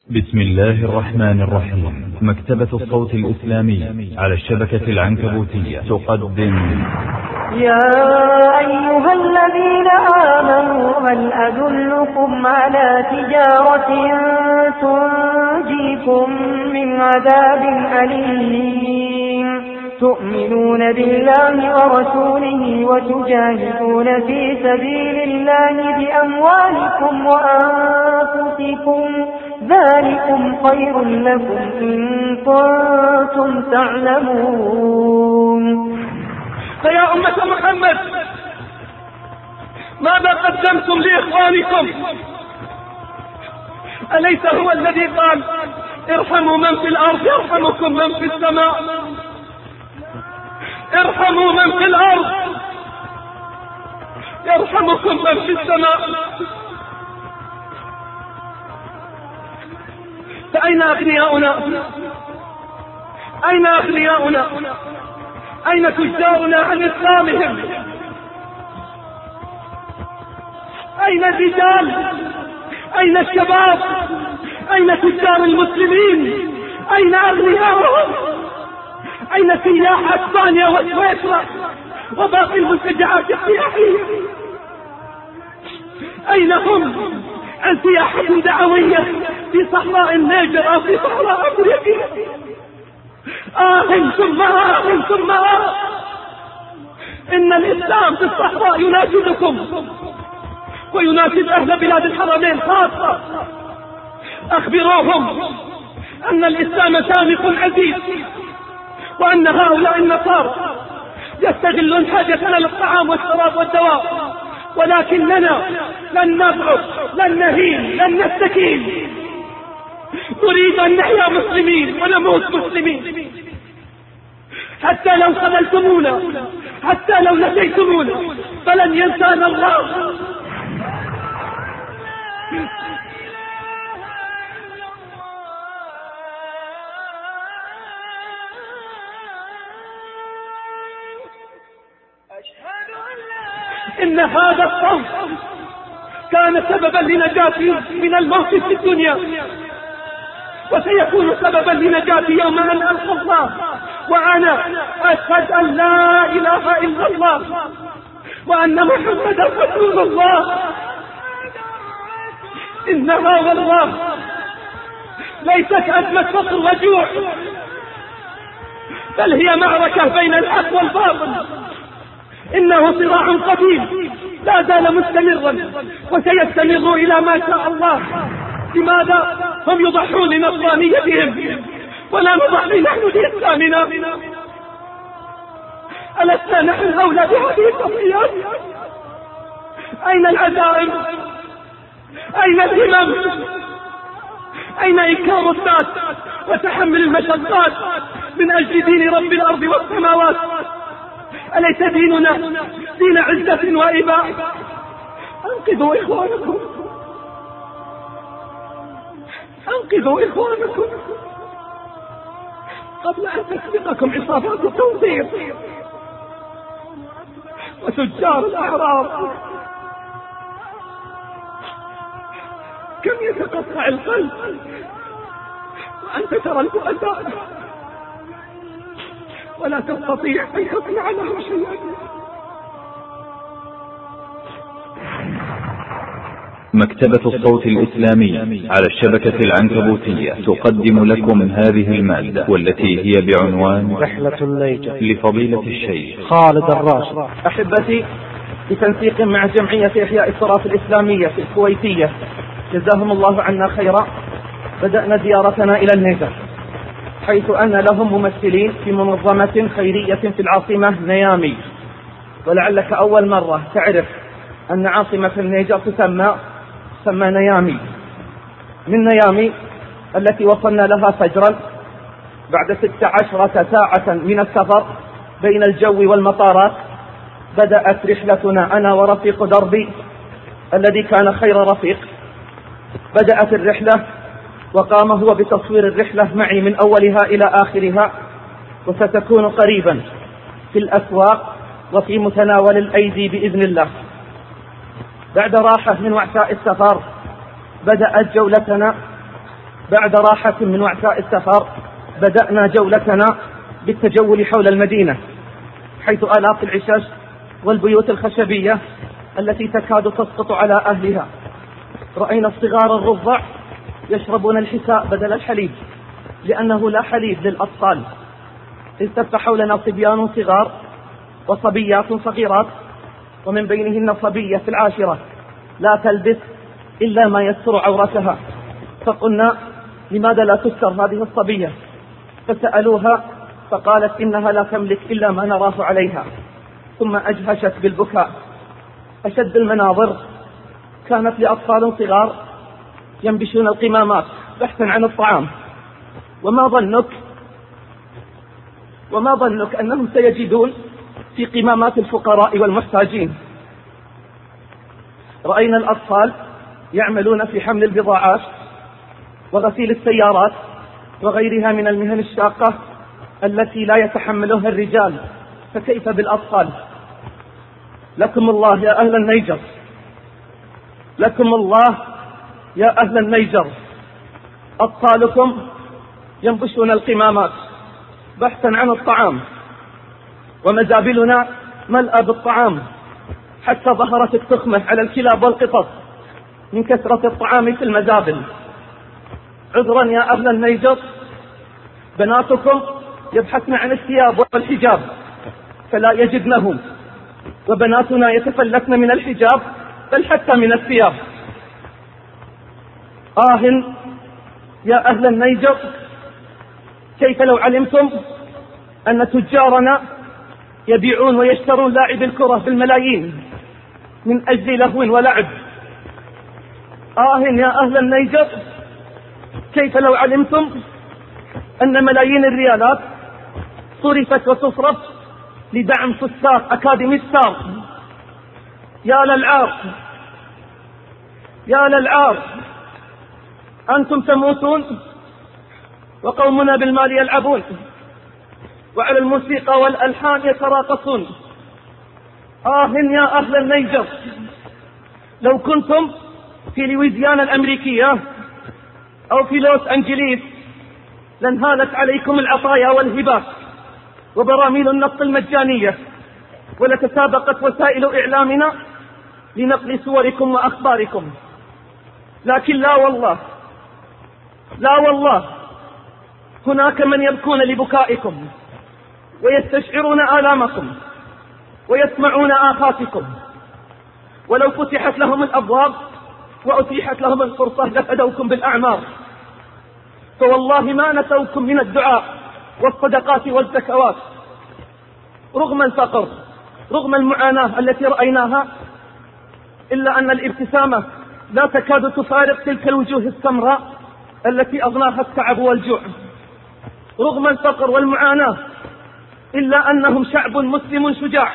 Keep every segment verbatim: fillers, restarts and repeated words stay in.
بسم الله الرحمن الرحيم. مكتبة الصوت الإسلامي على الشبكة العنكبوتية تقدم يا أيها الذين آمنوا هل أدلكم على تجارة تنجيكم من عذاب أليم تؤمنون بالله ورسوله وتجاهدون في سبيل الله بأموالكم وأنفسكم ذلكم خير لكم إن كنتم تعلمون. فيا أمة محمد، ماذا قدمتم لإخوانكم؟ أليس هو الذي قال ارحموا من في الأرض يرحمكم من في السماء؟ ارحموا من في الأرض يرحمكم من في السماء. فأين أغنياؤنا؟ أين أغنياؤنا؟ أين تجارنا عن إسلامهم؟ أين الرجال؟ أين الشباب؟ أين تجار المسلمين؟ أين أغنياؤهم؟ أين سياح أسبانيا وسويسرا وباقي المنتجعات السياحية؟ أين هم عن سياحة دعوية في صحراء النيجر أو في صحراء أفريقيا؟ آه ثم آه ثم آه إن الإسلام في الصحراء يناشدكم ويناشد أهل بلاد الحرمين خاصة. أخبروهم أن الإسلام شامخ عزيز، وأن هؤلاء النصارى يستغلون حاجتنا للطعام والشراب والدواء، ولكننا لن نضعف لن نهين لن نستكين، نريد أن نحيا مسلمين ونموت مسلمين، حتى لو خذلتمونا حتى لو نسيتمونا فلن ينسانا الله. إن هذا الصوت كان سببا لنجاتي من الموت في الدنيا، وسيكون سببا لنجاتي يوم أن ألقى الله وأنا أشهد أن لا إله إلا الله وأن محمدا رسول الله. إنها والله ليست أزمة فقر وجوع، بل هي معركة بين الحق والباطل. إنه صراع قديم لا زال مستمرا وسيستمر إلى ما شاء الله. لماذا هم يضحون لنصرانيتهم ولا نضحي نحن لإسلامنا؟ ألسنا نحن أولى بهذه التضحيات؟ أين العزائم؟ أين الهمم؟ أين إنكار الناس وتحمل المشقات من أجل دين رب الأرض والسماوات؟ أليس ديننا دين عزة وإباء؟ أنقذوا إخوانكم أنقذوا إخوانكم قبل أن تسبقكم عصابات التنظير وتجار الأعراض. كم يتقطع القلب وأنت ترى البؤساء ولا تستطيع أن تصنع لهم شيئا. مكتبة الصوت الإسلامي على الشبكة العنكبوتية تقدم لكم هذه المادة، والتي هي بعنوان رحلة النيجر لفضيلة الشيخ خالد الراشد. أحبتي، بتنسيق مع جمعية إحياء التراث الإسلامية في الكويتية جزاهم الله عنا خيرا، بدأنا زيارتنا إلى النيجر، حيث أن لهم ممثلين في منظمة خيرية في العاصمة نيامي. ولعلك أول مرة تعرف أن عاصمة النيجر تسمى تسمى نيامي. من نيامي التي وصلنا لها فجرا بعد ست عشرة ساعة من السفر بين الجو والمطارات، بدأت رحلتنا أنا ورفيق دربي الذي كان خير رفيق. بدأت الرحلة وقام هو بتصوير الرحلة معي من أولها إلى آخرها، وستكون قريبا في الأسواق وفي متناول الأيدي بإذن الله. بعد راحة من وعثاء السفر بدأت جولتنا بعد راحة من وعثاء السفر بدأنا جولتنا بالتجول حول المدينة، حيث آلاف العشش والبيوت الخشبية التي تكاد تسقط على أهلها. رأينا الصغار الرضع يشربون الحساء بدل الحليب لأنه لا حليب للأطفال. التف حولنا صبيان صغار وصبيات صغيرات، ومن بينهن صبية في العاشرة لا تلبس إلا ما يستر عورتها، فقلنا لماذا لا تستر هذه الصبية؟ فسألوها فقالت إنها لا تملك إلا ما نراه عليها، ثم أجهشت بالبكاء. أشد المناظر كانت لأطفال صغار ينبشون القمامات بحثا عن الطعام. وما ظنك وما ظنك أنهم سيجدون في قمامات الفقراء والمحتاجين. رأينا الأطفال يعملون في حمل البضاعات وغسيل السيارات وغيرها من المهن الشاقة التي لا يتحملها الرجال، فكيف بالأطفال؟ لكم الله يا أهل النيجر، لكم الله يا أهل النيجر، أطفالكم ينبشون القمامات بحثا عن الطعام، ومزابلنا ملأى بالطعام حتى ظهرت التخمة على الكلاب والقطط من كثرة الطعام في المزابل. عذرا يا أهل النيجر، بناتكم يبحثن عن الثياب والحجاب فلا يجدنهم، وبناتنا يتفلتن من الحجاب بل حتى من الثياب. آه يا أهل النيجر، كيف لو علمتم أن تجارنا يبيعون ويشترون لاعب الكرة بالملايين من أجل لهو ولعب. آه يا أهل النيجر، كيف لو علمتم أن ملايين الريالات صرفت وتصرف لدعم فساق أكاديمي ستار. يا للعار، يا للعار، أنتم تموتون وقومنا بالمال يلعبون وعلى الموسيقى والألحان يتراقصون. آه يا أهل النيجر، لو كنتم في لويزيانا الأمريكية أو في لوس أنجليس لانهالت عليكم العطايا والهبات وبراميل النفط المجانية، ولتسابقت وسائل إعلامنا لنقل صوركم وأخباركم. لكن لا والله، لا والله، هناك من يبكون لبكائكم ويستشعرون آلامكم ويسمعون آهاتكم، ولو فتحت لهم الأبواب وأتيحت لهم الفرصة لفدوكم بالأعمار، فوالله ما نسوكم من الدعاء والصدقات والزكوات. رغم الفقر، رغم المعاناة التي رأيناها، إلا أن الابتسامة لا تكاد تفارق تلك الوجوه السمراء التي أغناها التعب والجوع. رغم الفقر والمعاناة، إلا أنهم شعب مسلم شجاع.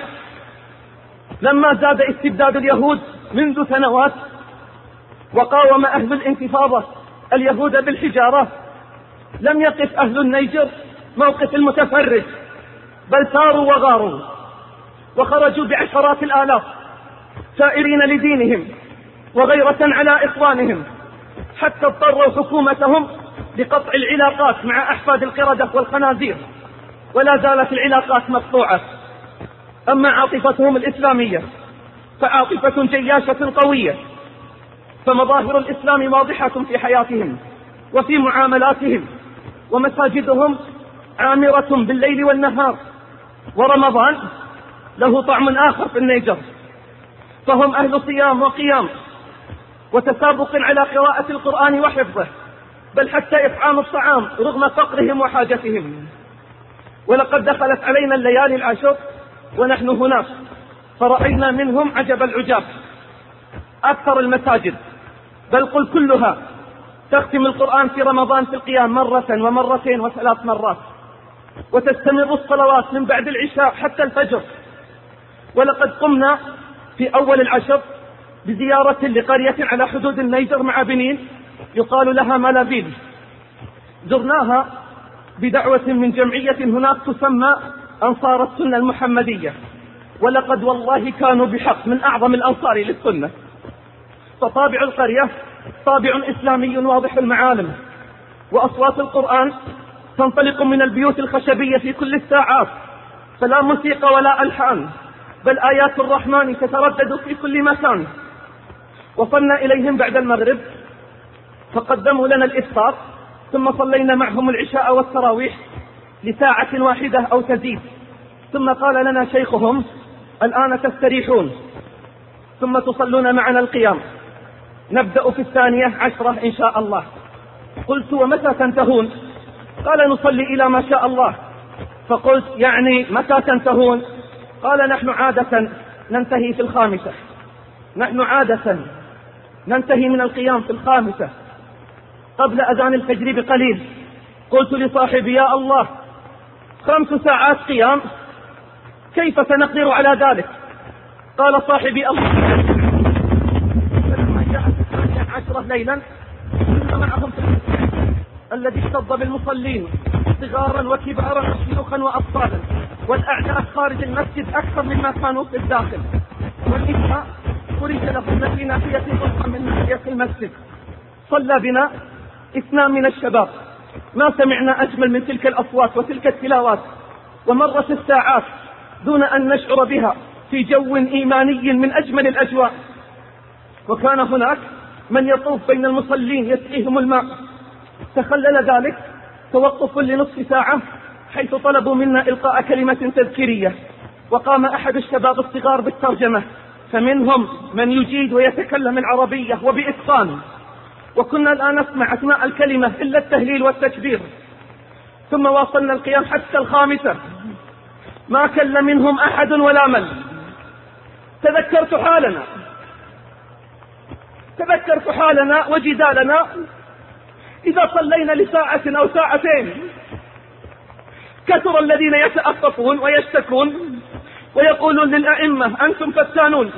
لما زاد استبداد اليهود منذ سنوات وقاوم أهل الانتفاضة اليهود بالحجارة، لم يقف أهل النيجر موقف المتفرج، بل ثاروا وغاروا وخرجوا بعشرات الآلاف سائرين لدينهم وغيرة على إخوانهم، حتى اضطروا حكومتهم لقطع العلاقات مع أحفاد القردة والخنازير، ولا زالت العلاقات مقطوعة. أما عاطفتهم الإسلامية فعاطفة جياشة قوية، فمظاهر الإسلام واضحة في حياتهم وفي معاملاتهم، ومساجدهم عامرة بالليل والنهار. ورمضان له طعم آخر في النيجر، فهم أهل صيام وقيام وتسابق على قراءة القرآن وحفظه، بل حتى إطعام الطعام رغم فقرهم وحاجتهم. ولقد دخلت علينا الليالي العشر ونحن هناك، فرأينا منهم عجب العجاب. أكثر المساجد، بل قل كلها، تختم القرآن في رمضان في القيام مرة ومرتين وثلاث مرات، وتستمر الصلوات من بعد العشاء حتى الفجر. ولقد قمنا في أول العشر بزيارة لقرية على حدود النيجر مع بنين يقال لها مالابيل. زرناها بدعوة من جمعية هناك تسمى أنصار السنة المحمدية، ولقد والله كانوا بحق من أعظم الأنصار للسنة. فطابع القرية طابع إسلامي واضح المعالم، وأصوات القرآن تنطلق من البيوت الخشبية في كل الساعات، فلا موسيقى ولا ألحان، بل آيات الرحمن تتردد في كل مكان. وصلنا إليهم بعد المغرب فقدموا لنا الإفطار، ثم صلينا معهم العشاء والتراويح لساعة واحدة أو تزيد، ثم قال لنا شيخهم: الآن تستريحون ثم تصلون معنا القيام، نبدأ في الثانية عشرة إن شاء الله. قلت: ومتى تنتهون؟ قال: نصلي إلى ما شاء الله. فقلت: يعني متى تنتهون؟ قال: نحن عادة ننتهي في الخامسة، نحن عادة ننتهي من القيام في الخامسة قبل أذان الفجر بقليل. قلت لصاحبي: يا الله، خمس ساعات قيام، كيف سنقدر على ذلك؟ قال صاحبي: الله. فلما جاءت الثانية عشرة ليلا كنا معهم في المسجد الذي اشتد بالمصلين صغارا وكبارا وشيوخا وأطفالا، والأعداد خارج المسجد أكثر مما كانوا في الداخل، والنساء فرج لهن في ناحية أخرى من ناحية المسجد. صلى بنا اثنان من الشباب، ما سمعنا أجمل من تلك الأصوات وتلك التلاوات، ومرت الساعات دون أن نشعر بها في جو إيماني من أجمل الأجواء. وكان هناك من يطوف بين المصلين يسقيهم الماء. تخلل ذلك توقف لنصف ساعة حيث طلبوا منا إلقاء كلمة تذكيرية، وقام أحد الشباب الصغار بالترجمة، فمنهم من يجيد ويتكلم العربية وبإتقان، وكنا الآن نسمع أثناء الكلمة إلا التهليل والتكبير. ثم واصلنا القيام حتى الخامسة، ما كل منهم أحد ولا مل. تذكرت حالنا تذكرت حالنا وجدالنا إذا صلينا لساعة أو ساعتين. كثر الذين يتأففون ويشتكون ويقولون للأئمة: أنتم فتانون.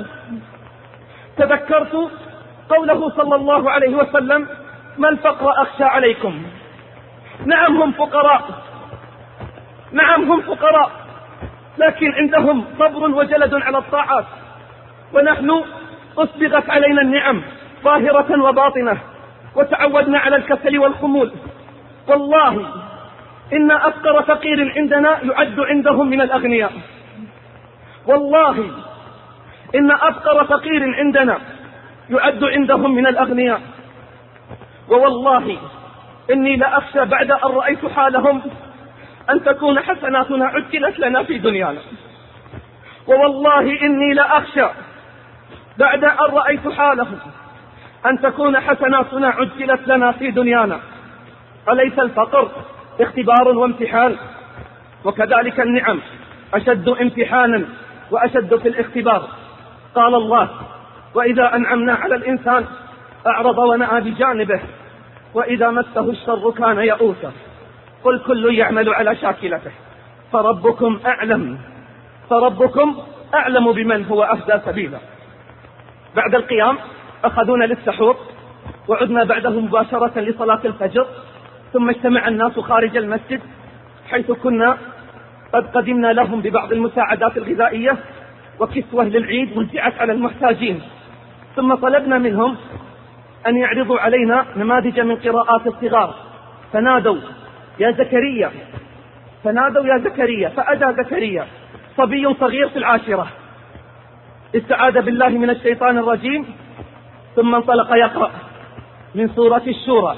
تذكرت قوله صلى الله عليه وسلم: ما الفقر أخشى عليكم. نعم هم فقراء، نعم هم فقراء، لكن عندهم صبر وجلد على الطاعات، ونحن أسبغت علينا النعم ظاهرة وباطنة، وتعودنا على الكسل والخمول. والله إن أفقر فقير عندنا يعد عندهم من الأغنياء، والله إن أفقر فقير عندنا يعد عندهم من الأغنياء. ووالله إني لأخشى بعد أن رأيت حالهم أن تكون حسناتنا عجلت لنا في دنيانا. ووالله إني لأخشى بعد أن رأيت حالهم أن تكون حسناتنا عجلت لنا في دنيانا. أليس الفقر اختبار وامتحان؟ وكذلك النعم أشد امتحانا وأشد في الاختبار. قال الله: وإذا أنعمنا على الإنسان أعرض ونأى بجانبه وإذا مسه الشر كان يئوسا. قل كل يعمل على شاكلته فربكم أعلم فربكم أعلم بمن هو أهدى سبيلا. بعد القيام أخذونا للسحور، وعدنا بعده مباشرة لصلاة الفجر، ثم اجتمع الناس خارج المسجد حيث كنا قد قدمنا لهم ببعض المساعدات الغذائية وكسوة للعيد وزعت على المحتاجين. ثم طلبنا منهم أن يعرضوا علينا نماذج من قراءات الصغار، فنادوا: يا زكريا، فنادوا يا زكريا، فأتى زكريا صبي صغير في العاشرة، استعاذ بالله من الشيطان الرجيم، ثم انطلق يقرأ من سورة الشورى.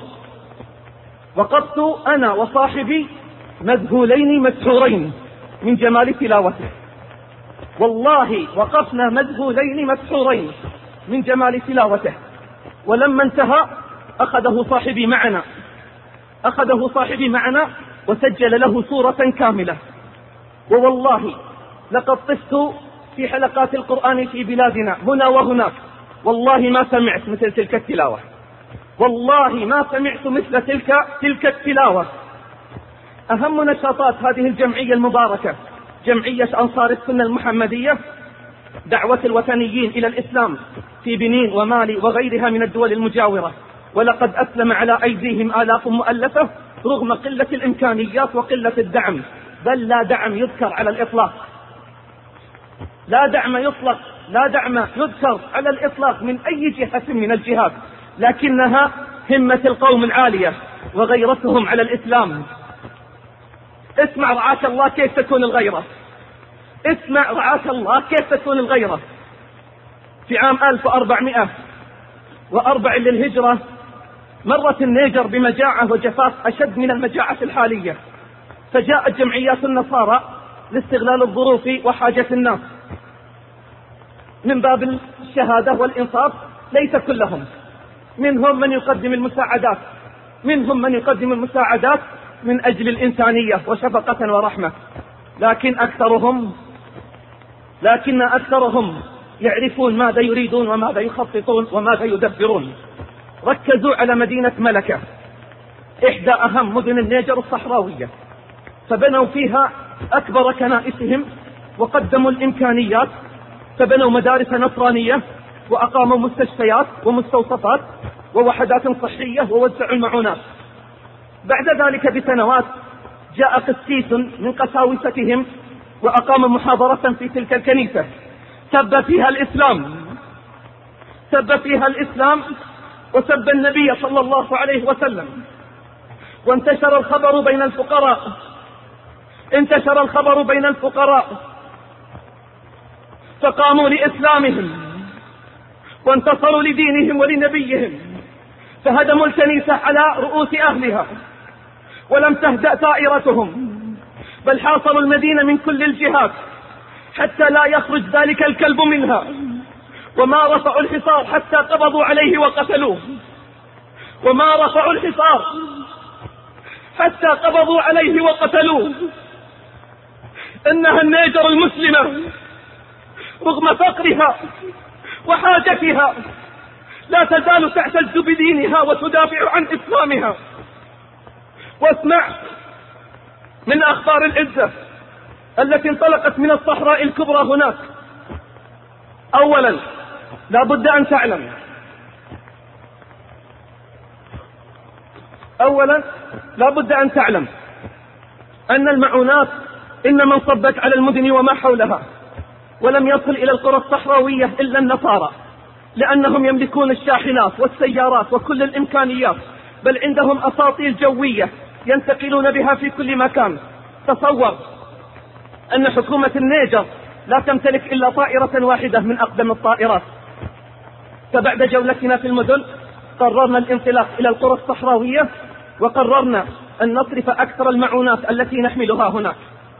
وقفت أنا وصاحبي مذهولين مسحورين من جمال تلاوته، والله وقفنا مذهولين مسحورين من جمال تلاوته. ولما انتهى أخذه صاحبي معنا أخذه صاحبي معنا وسجل له سورة كاملة. ووالله لقد طفت في حلقات القرآن في بلادنا هنا وهناك، والله ما سمعت مثل تلك التلاوة، والله ما سمعت مثل تلك تلك التلاوة. أهم نشاطات هذه الجمعية المباركة جمعية أنصار السنة المحمدية دعوة الوثنيين إلى الإسلام في بنين ومالي وغيرها من الدول المجاورة، ولقد أسلم على أيديهم آلاف مؤلفة رغم قلة الإمكانيات وقلة الدعم، بل لا دعم يذكر على الإطلاق، لا دعم يطلق لا دعم يذكر على الإطلاق من أي جهة من الجهات، لكنها همة القوم العالية وغيرتهم على الإسلام. اسمع رعاك الله كيف تكون الغيرة، اسمع رعاك الله كيف تكون الغيرة. في عام ألف وأربعمائة وأربعة للهجرة مرت النيجر بمجاعة وجفاف أشد من المجاعة الحالية، فجاءت جمعيات النصارى لاستغلال الظروف وحاجة الناس من باب الشهادة والإنصاف. ليس كلهم، منهم من يقدم المساعدات منهم من يقدم المساعدات من أجل الإنسانية وشفقة ورحمة، لكن أكثرهم لكن أكثرهم يعرفون ماذا يريدون وماذا يخططون وماذا يدبرون. ركزوا على مدينة ملكة، إحدى أهم مدن النيجر الصحراوية، فبنوا فيها أكبر كنائسهم وقدموا الإمكانيات، فبنوا مدارس نصرانية وأقاموا مستشفيات ومستوصفات ووحدات صحية ووزعوا المعونات. بعد ذلك بسنوات جاء قسيس من قساوستهم وأقام محاضرة في تلك الكنيسة، سب فيها الإسلام سب فيها الإسلام وسب النبي صلى الله عليه وسلم، وانتشر الخبر بين الفقراء انتشر الخبر بين الفقراء فقاموا لإسلامهم وانتصروا لدينهم ولنبيهم، فهدموا الكنيسة على رؤوس أهلها، ولم تهدأ طائرتهم، بل حاصروا المدينة من كل الجهات حتى لا يخرج ذلك الكلب منها، وما رفعوا الحصار حتى قبضوا عليه وقتلوه وما رفعوا الحصار حتى قبضوا عليه وقتلوه. إنها النيجر المسلمة رغم فقرها وحاجتها لا تزال تعتز بدينها وتدافع عن إسلامها. واسمع من أخبار العزة التي انطلقت من الصحراء الكبرى هناك. أولا لا بد أن تعلم أولا لا بد أن تعلم أن المعونات إنما انصبت على المدن وما حولها، ولم يصل إلى القرى الصحراوية إلا النصارى، لأنهم يملكون الشاحنات والسيارات وكل الإمكانيات، بل عندهم أساطيل جوية ينتقلون بها في كل مكان. تصور أن حكومة النيجر لا تمتلك إلا طائرة واحدة من أقدم الطائرات. فبعد جولتنا في المدن قررنا الانطلاق إلى القرى الصحراوية، وقررنا أن نصرف أكثر المعونات التي نحملها هناك،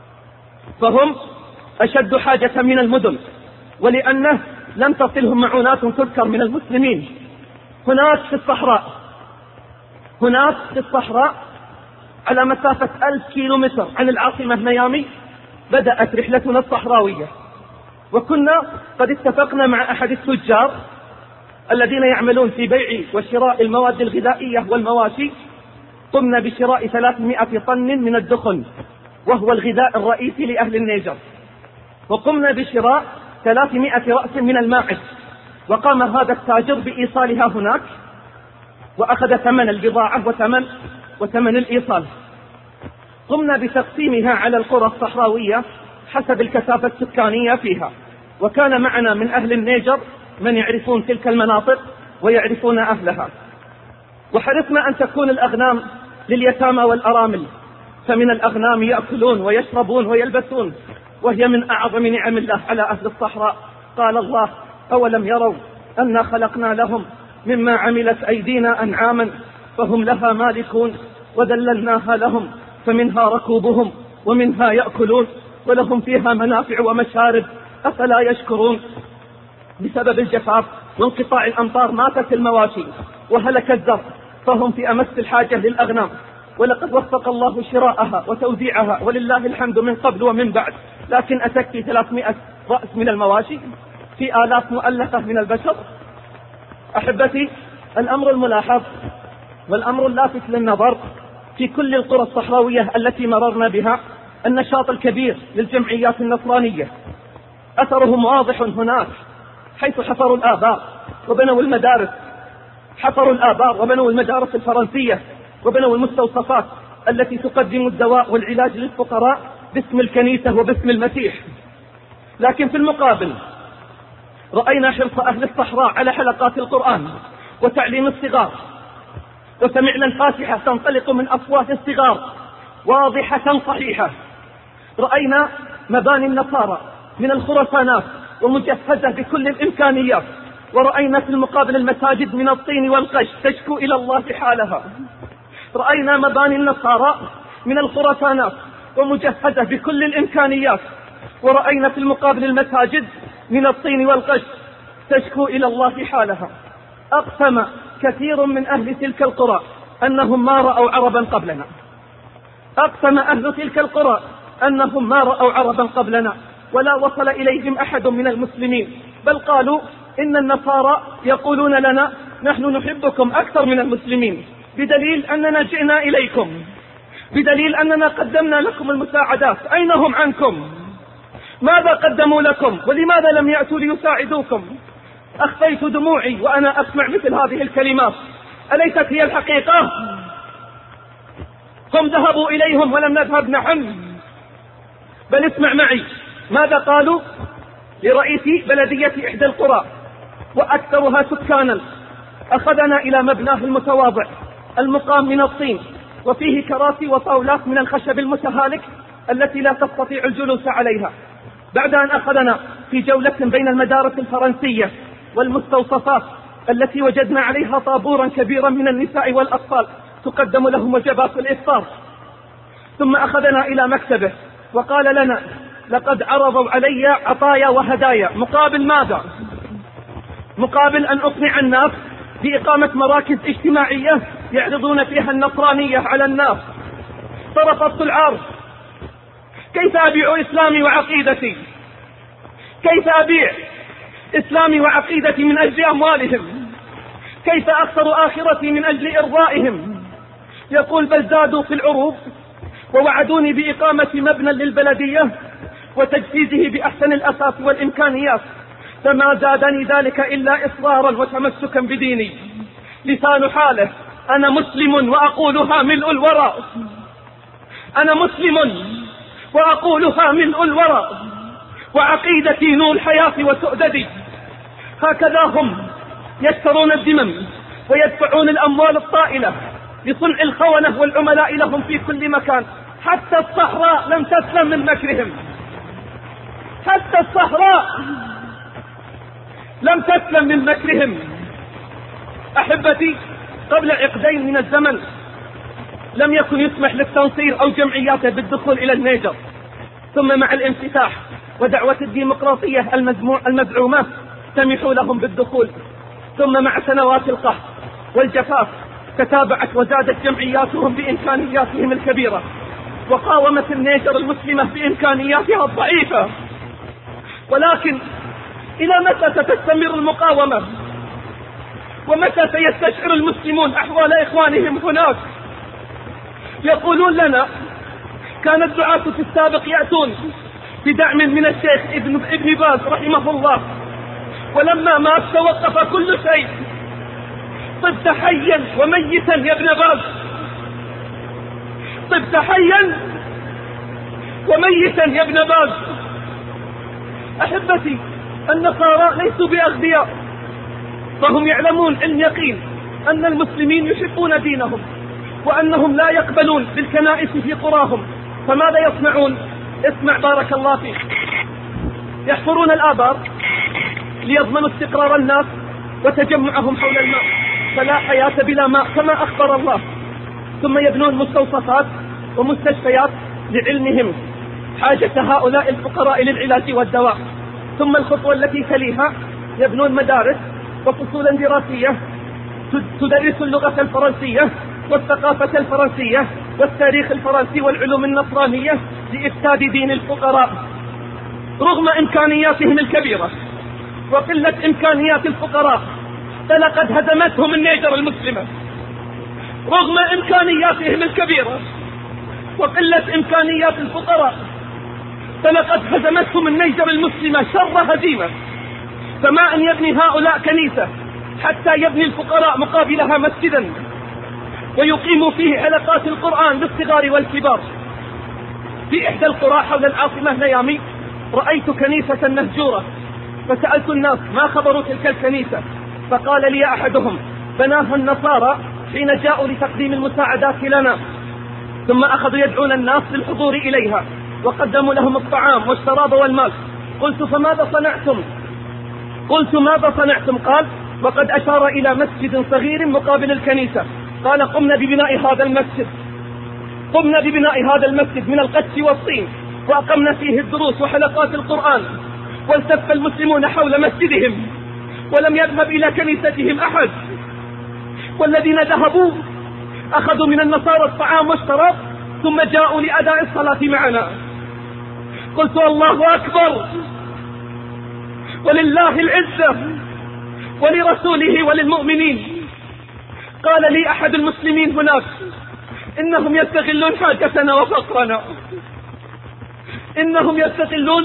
فهم أشد حاجة من المدن، ولأنه لم تصلهم معونات تذكر من المسلمين. هناك في الصحراء هناك في الصحراء على مسافة ألف كيلو متر عن العاصمة ميامي بدأت رحلتنا الصحراوية، وكنا قد اتفقنا مع أحد التجار الذين يعملون في بيع وشراء المواد الغذائية والمواشي. قمنا بشراء ثلاثمائة طن من الدخن، وهو الغذاء الرئيسي لأهل النيجر، وقمنا بشراء ثلاثمائة رأس من الماعز، وقام هذا التاجر بإيصالها هناك، وأخذ ثمن البضاعة وثمن وثمن الإيصال. قمنا بتقسيمها على القرى الصحراوية حسب الكثافة السكانية فيها، وكان معنا من أهل النيجر من يعرفون تلك المناطق ويعرفون أهلها. وحرصنا أن تكون الأغنام لليتامى والأرامل، فمن الأغنام يأكلون ويشربون ويلبسون، وهي من أعظم نعم الله على أهل الصحراء. قال الله: أولم يروا أنا خلقنا لهم مما عملت أيدينا أنعاما فهم لها مالكون وذللناها لهم فمنها ركوبهم ومنها يأكلون ولهم فيها منافع ومشارب أفلا يشكرون. بسبب الجفاف وانقطاع الأمطار ماتت المواشي وهلك الزرع، فهم في أمس الحاجة للأغنام، ولقد وفق الله شراءها وتوزيعها ولله الحمد من قبل ومن بعد. لكن أتكفي ثلاثمائة رأس من المواشي في آلاف مؤلفة من البشر؟ أحبتي، الأمر الملاحظ والأمر اللافت للنظر في كل القرى الصحراوية التي مررنا بها النشاط الكبير للجمعيات النصرانية. أثرهم واضح هناك، حيث حفروا الآبار وبنوا المدارس حفروا الآبار وبنوا المدارس الفرنسية وبنوا المستوصفات التي تقدم الدواء والعلاج للفقراء باسم الكنيسة وباسم المسيح. لكن في المقابل رأينا حرص أهل الصحراء على حلقات القرآن وتعليم الصغار، وسمعنا الفاتحة تنطلق من أصوات الصغار واضحة صحيحة. رأينا مباني النصارى من الخرسانات ومجهزة بكل الإمكانيات، ورأينا في المقابل المساجد من الطين والقش تشكو إلى الله حالها. رأينا مباني النصارى من الخرسانات ومجهزة بكل الإمكانيات، ورأينا في المقابل المساجد من الطين والقش تشكو إلى الله حالها. أقسم كثير من أهل تلك القرى أنهم ما رأوا عربا قبلنا. أقسم أهل تلك القرى أنهم ما رأوا عربا قبلنا، ولا وصل إليهم أحد من المسلمين، بل قالوا إن النصارى يقولون لنا نحن نحبكم أكثر من المسلمين، بدليل أننا جئنا إليكم، بدليل أننا قدمنا لكم المساعدات، أين هم عنكم؟ ماذا قدموا لكم؟ ولماذا لم يأتوا ليساعدوكم؟ أخفيت دموعي وأنا أسمع مثل هذه الكلمات، أليست هي الحقيقة؟ هم ذهبوا إليهم ولم نذهب نحن. بل اسمع معي ماذا قالوا لرئيس بلدية إحدى القرى وأكثرها سكانا. أخذنا إلى مبناه المتواضع المقام من الطين، وفيه كراسي وطاولات من الخشب المتهالك التي لا تستطيع الجلوس عليها. بعد أن أخذنا في جولة بين المدارس الفرنسية والمستوصفات التي وجدنا عليها طابورا كبيرا من النساء والأطفال تقدم لهم وجبات الإفطار، ثم أخذنا إلى مكتبه وقال لنا لقد عرضوا علي عطايا وهدايا، مقابل ماذا؟ مقابل أن أقنع الناس بإقامة مراكز اجتماعية يعرضون فيها النصرانية على الناس. فرفضت العرض. كيف أبيع إسلامي وعقيدتي؟ كيف أبيع إسلامي وعقيدتي من أجل أموالهم؟ كيف أخسر آخرتي من أجل إرضائهم؟ يقول بل زادوا في العروض ووعدوني بإقامة مبنى للبلدية وتجهيزه بأحسن الأساس والإمكانيات، فما زادني ذلك إلا إصرارا وتمسكا بديني. لسان حاله أنا مسلم وأقولها ملء الورى، أنا مسلم وأقولها ملء الورى، وعقيدتي نور الحياة وسؤددي. هكذا هم يشترون الذمم ويدفعون الأموال الطائلة لصنع الخونة والعملاء لهم في كل مكان. حتى الصحراء لم تسلم من مكرهم، حتى الصحراء لم تسلم من مكرهم. أحبتي، قبل عقدين من الزمن لم يكن يسمح للتنصير أو جمعياته بالدخول إلى النيجر، ثم مع الانفتاح ودعوة الديمقراطية المزعومة سمحوا لهم بالدخول، ثم مع سنوات القحط والجفاف تتابعت وزادت جمعياتهم بإمكانياتهم الكبيرة، وقاومت النيجر المسلمة بإمكانياتها الضعيفة. ولكن إلى متى ستستمر المقاومة؟ ومتى سيستشعر المسلمون أحوال إخوانهم هناك؟ يقولون لنا كان الدعاة في السابق يأتون بدعم من الشيخ ابن, ابن باز رحمه الله، ولما مات توقف كل شيء. طبت حيا وميتا يا ابن باز، طبت حيا وميتا يا ابن باز. أحبتي، النصارى ليسوا بأغبياء، فهم يعلمون علم يقين أن المسلمين يحبون دينهم وأنهم لا يقبلون بالكنائس في قراهم. فماذا يصنعون؟ اسمع بارك الله فيك. يحفرون الآبار ليضمنوا استقرار الناس وتجمعهم حول الماء، فلا حياة بلا ماء كما أخبر الله. ثم يبنون مستوصفات ومستشفيات لعلمهم حاجة هؤلاء الفقراء للعلاج والدواء. ثم الخطوة التي تليها يبنون مدارس وفصولا دراسية تدرس اللغة الفرنسية والثقافة الفرنسية والتاريخ الفرنسي والعلوم النصرانية لإفساد دين الفقراء. رغم إمكانياتهم الكبيرة وقلة إمكانيات الفقراء فلقد هزمتهم النيجر المسلمة. رغم إمكانياتهم الكبيرة وقلة إمكانيات الفقراء فلقد هزمتهم النيجر المسلمة شر هزيمة. فما أن يبني هؤلاء كنيسة حتى يبني الفقراء مقابلها مسجدا ويقيم فيه حلقات القرآن للصغار والكبار. في إحدى القرى حول العاصمة نيامي رأيت كنيسة مهجورة، فسألت الناس ما خبر تلك الكنيسة، فقال لي أحدهم بناها النصارى حين جاءوا لتقديم المساعدات لنا، ثم أخذوا يدعون الناس للحضور إليها وقدموا لهم الطعام والشراب والماء. قلت فماذا صنعتم؟ قلت ماذا صنعتم؟ قال وقد أشار إلى مسجد صغير مقابل الكنيسة. قال قمنا ببناء هذا المسجد قمنا ببناء هذا المسجد من القش والطين، وأقمنا فيه الدروس وحلقات القرآن، والتف المسلمون حول مسجدهم ولم يذهب إلى كنيستهم أحد. والذين ذهبوا أخذوا من النصارى الطعام والشراب ثم جاءوا لأداء الصلاة معنا. قلت الله أكبر، ولله العزة ولرسوله وللمؤمنين. قال لي أحد المسلمين هناك إنهم يستغلون حاجتنا وفقرنا، إنهم يستغلون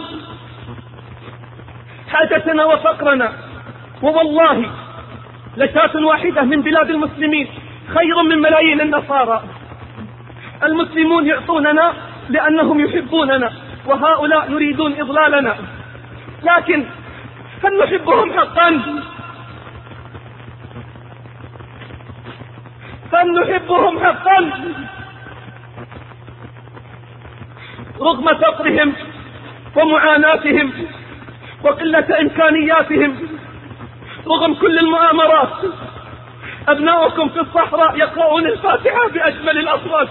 حاجتنا وفقرنا، ووالله لشاة واحدة من بلاد المسلمين خير من ملايين النصارى. المسلمون يعطوننا لأنهم يحبوننا، وهؤلاء يريدون إضلالنا. لكن هل نحبهم حقا؟ هل نحبهم حقا؟ رغم فقرهم ومعاناتهم وقلة إمكانياتهم، رغم كل المؤامرات، أبناؤكم في الصحراء يقرؤون الفاتحة بأجمل الأصوات.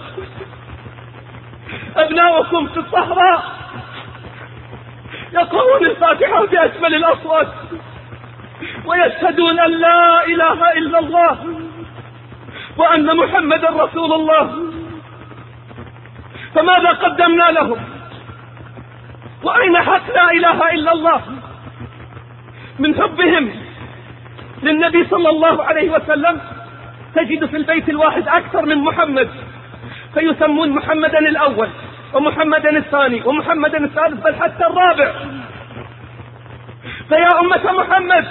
أبناؤكم في الصحراء يقرؤون الفاتحة بأجمل الأصوات ويشهدون أن لا إله إلا الله وأن محمد رسول الله. فماذا قدمنا لهم؟ وأين حق لا إله إلا الله؟ من حبهم للنبي صلى الله عليه وسلم تجد في البيت الواحد أكثر من محمد، فيسمون محمدا الأول ومحمدا الثاني ومحمدا الثالث بل حتى الرابع. فيا أمة محمد،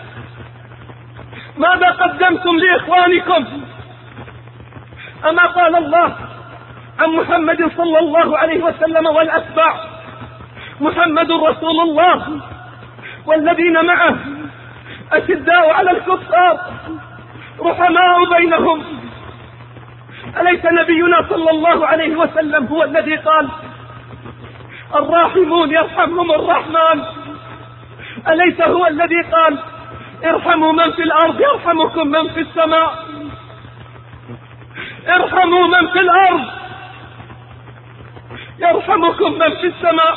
ماذا قدمتم لإخوانكم؟ أما قال الله عن محمد صلى الله عليه وسلم والأتباع محمد رسول الله والذين معه أشداء على الكفار رحماء بينهم. أليس نبينا صلى الله عليه وسلم هو الذي قال الراحمون يرحمهم الرحمن؟ أليس هو الذي قال ارحموا من في الأرض يرحمكم من في السماء؟ ارحموا من في الأرض يرحمكم من في السماء.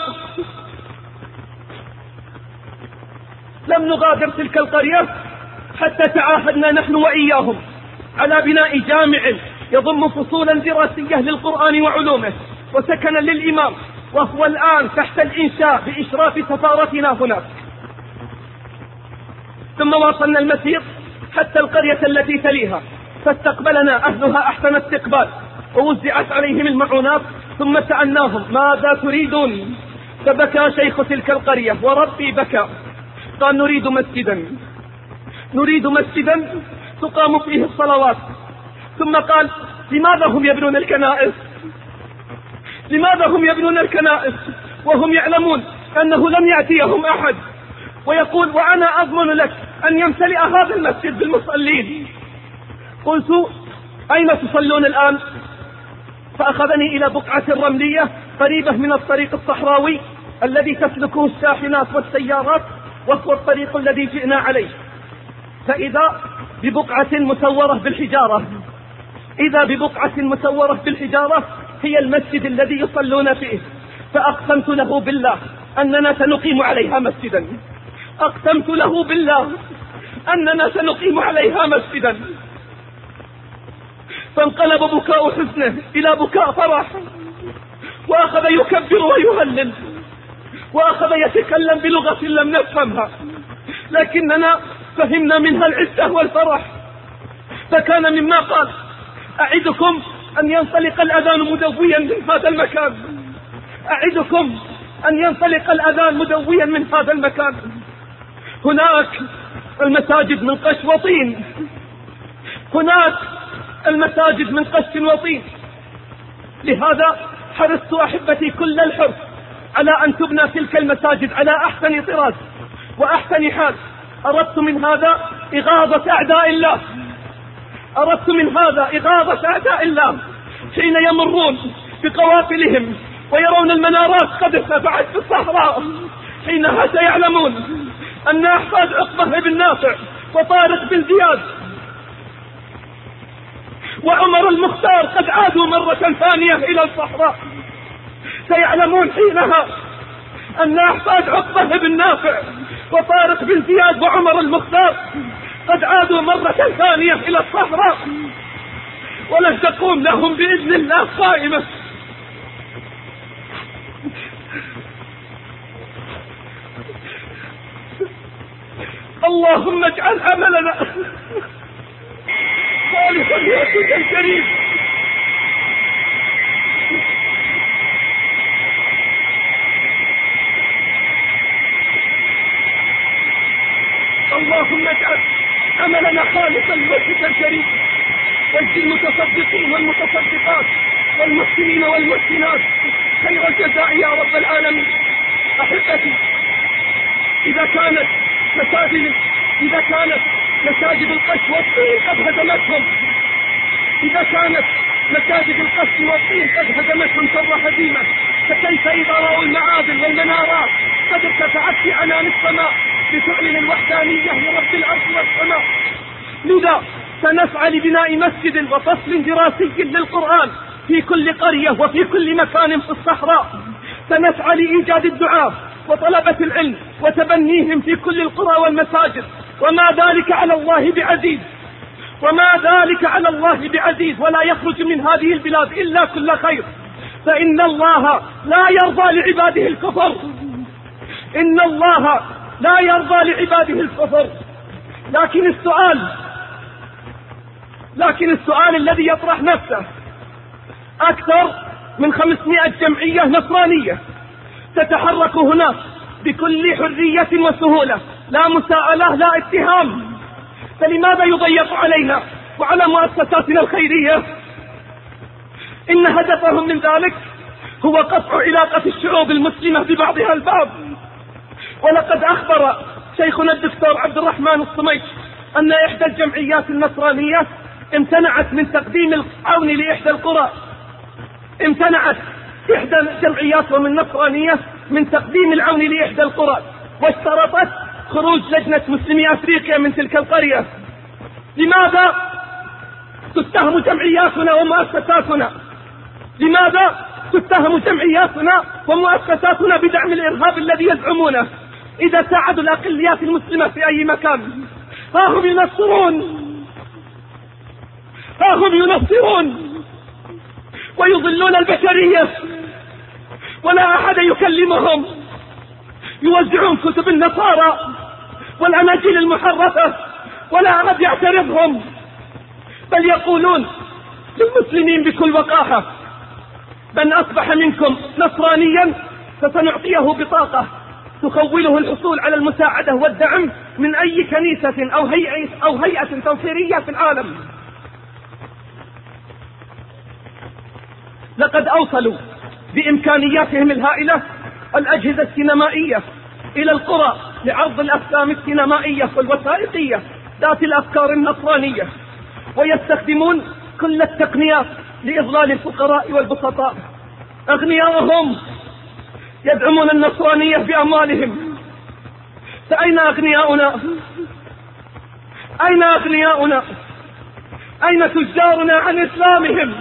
لم نغادر تلك القرية حتى تعاهدنا نحن وإياهم على بناء جامع يضم فصولا دراسية للقرآن وعلومه وسكنا للإمام، وهو الآن تحت الإنشاء بإشراف سفارتنا هناك. ثم واصلنا المسير حتى القرية التي تليها، فاستقبلنا أهلها أحسن استقبال ووزعت عليهم المعونات. ثم سألناهم ماذا تريدون؟ فبكى شيخ تلك القرية وربي بكى، قال نريد مسجدا نريد مسجدا تقام فيه الصلوات. ثم قال لماذا هم يبنون الكنائس؟ لماذا هم يبنون الكنائس وهم يعلمون أنه لم يأتيهم أحد؟ ويقول وأنا أضمن لك أن يمتلئ هذا المسجد بالمصلين. قلت أين تصلون الآن؟ فأخذني إلى بقعة رملية قريبة من الطريق الصحراوي الذي تسلكه الشاحنات والسيارات، وهو الطريق الذي جئنا عليه. فإذا ببقعة مسورة بالحجارة إذا ببقعة مسورة بالحجارة هي المسجد الذي يصلون فيه. فأقسمت له بالله أننا سنقيم عليها مسجدا أقسمت له بالله أننا سنقيم عليها مسجدا. فانقلب بكاء حزنه إلى بكاء فرح، وأخذ يكبر ويهلل، وأخذ يتكلم بلغة لم نفهمها لكننا فهمنا منها العزة والفرح. فكان مما قال أعدكم أن ينطلق الأذان مدويا من هذا المكان أعدكم أن ينطلق الأذان مدويا من هذا المكان. هناك المساجد من قش وطين هناك المساجد من قش وطين. لهذا حرصت أحبتي كل الحرص على أن تبنى تلك المساجد على أحسن طراز وأحسن حال. أردت من هذا إغاظة أعداء الله أردت من هذا إغاظة أعداء الله حين يمرون بقوافلهم ويرون المنارات قد ارتفعت في الصحراء، حينها سيعلمون أن أحفاد عقبة بن نافع وطارق بن زياد وعمر المختار قد عادوا مرة ثانية إلى الصحراء. سيعلمون حينها أن أحفاد عقبة بن نافع وطارق بن زياد وعمر المختار قد عادوا مرة ثانية إلى الصحراء، ولن تقوم لهم بإذن الله قائمة. اللهم اجعل عملنا خالصا لوجهك الكريم. اللهم اجعل عملنا خالصا لوجهك الكريم، واجزي المتصدقين والمتصدقات والمحسنين والمحسنات خير الجزاء يا رب العالمين. أحبتي، إذا كانت مساجد إذا كانت مساجد القش والطين قد هدمتهم إذا كانت مساجد القش والطين قد هدمتهم شر هزيمة، فكيف إذا رأوا المعادن والمنارات قد ارتفعت في عنان السماء بتعلن الوحدانية لرب الأرض والسماء. لذا سنسعى لبناء مسجد وفصل دراسي للقرآن في كل قرية وفي كل مكان في الصحراء. سنسعى لإيجاد الدعاة وطلبة العلم وتبنيهم في كل القرى والمساجد، وما ذلك على الله بعزيز وما ذلك على الله بعزيز ولا يخرج من هذه البلاد إلا كل خير، فإن الله لا يرضى لعباده الكفر إن الله لا يرضى لعباده الكفر. لكن السؤال لكن السؤال الذي يطرح نفسه، أكثر من خمسمائة جمعية نصرانية تتحرك هناك بكل حرية وسهولة، لا مساءلة لا اتهام، فلماذا يضيق علينا وعلى مؤسساتنا الخيرية؟ إن هدفهم من ذلك هو قطع علاقة الشعوب المسلمة ببعضها البعض. ولقد أخبر شيخنا الدكتور عبد الرحمن الصميت أن إحدى الجمعيات النصرانية امتنعت من تقديم العون لإحدى القرى امتنعت إحدى الجمعيات من النصرانية من تقديم العون لإحدى القرى، واشترطت خروج لجنة مسلمي أفريقيا من تلك القرية. لماذا تتهم جمعياتنا ومؤسساتنا لماذا تتهم جمعياتنا ومؤسساتنا بدعم الإرهاب الذي يزعمونه إذا ساعدوا الأقليات المسلمة في أي مكان؟ ها هم ينصرون ها هم ينصرون ويضلون البشرية، ولا أحد يكلمهم. يوزعون كتب النصارى والأناجيل المحرفة ولا أحد يعترضهم، بل يقولون للمسلمين بكل وقاحة: من أصبح منكم نصرانيا فسنعطيه بطاقة تخوله الحصول على المساعدة والدعم من أي كنيسة أو هيئة أو هيئة تنصيرية في العالم. لقد أوصلوا بإمكانياتهم الهائلة الأجهزة السينمائية إلى القرى لعرض الأفلام السينمائية والوثائقية ذات الأفكار النصرانية، ويستخدمون كل التقنيات لإضلال الفقراء والبسطاء. أغنياءهم يدعمون النصرانية بأموالهم، فأين أغنياؤنا؟ أين أغنياؤنا؟ أين تجارنا عن إسلامهم؟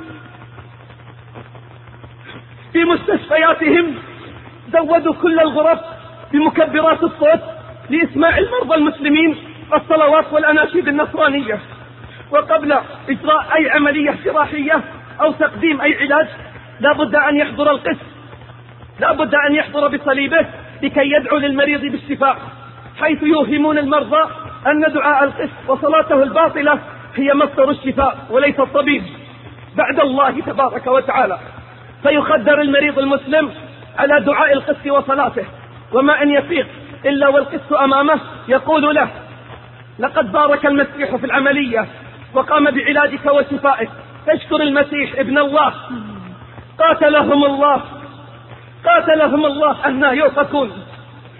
في مستشفياتهم زودوا كل الغرف بمكبرات الصوت لإسماع المرضى المسلمين الصلوات والأناشيد النصرانية. وقبل إجراء أي عملية جراحية أو تقديم أي علاج لا بد أن يحضر القس لا بد أن يحضر بصليبه لكي يدعو للمريض بالشفاء، حيث يوهمون المرضى أن دعاء القس وصلاته الباطلة هي مصدر الشفاء وليس الطبيب بعد الله تبارك وتعالى. فيخدر المريض المسلم على دعاء القس وصلاته، وما أن يفيق إلا والقس أمامه يقول له: لقد بارك المسيح في العملية وقام بعلاجك وشفائك، تشكر المسيح ابن الله. قاتلهم الله قاتلهم الله أننا يؤفكون،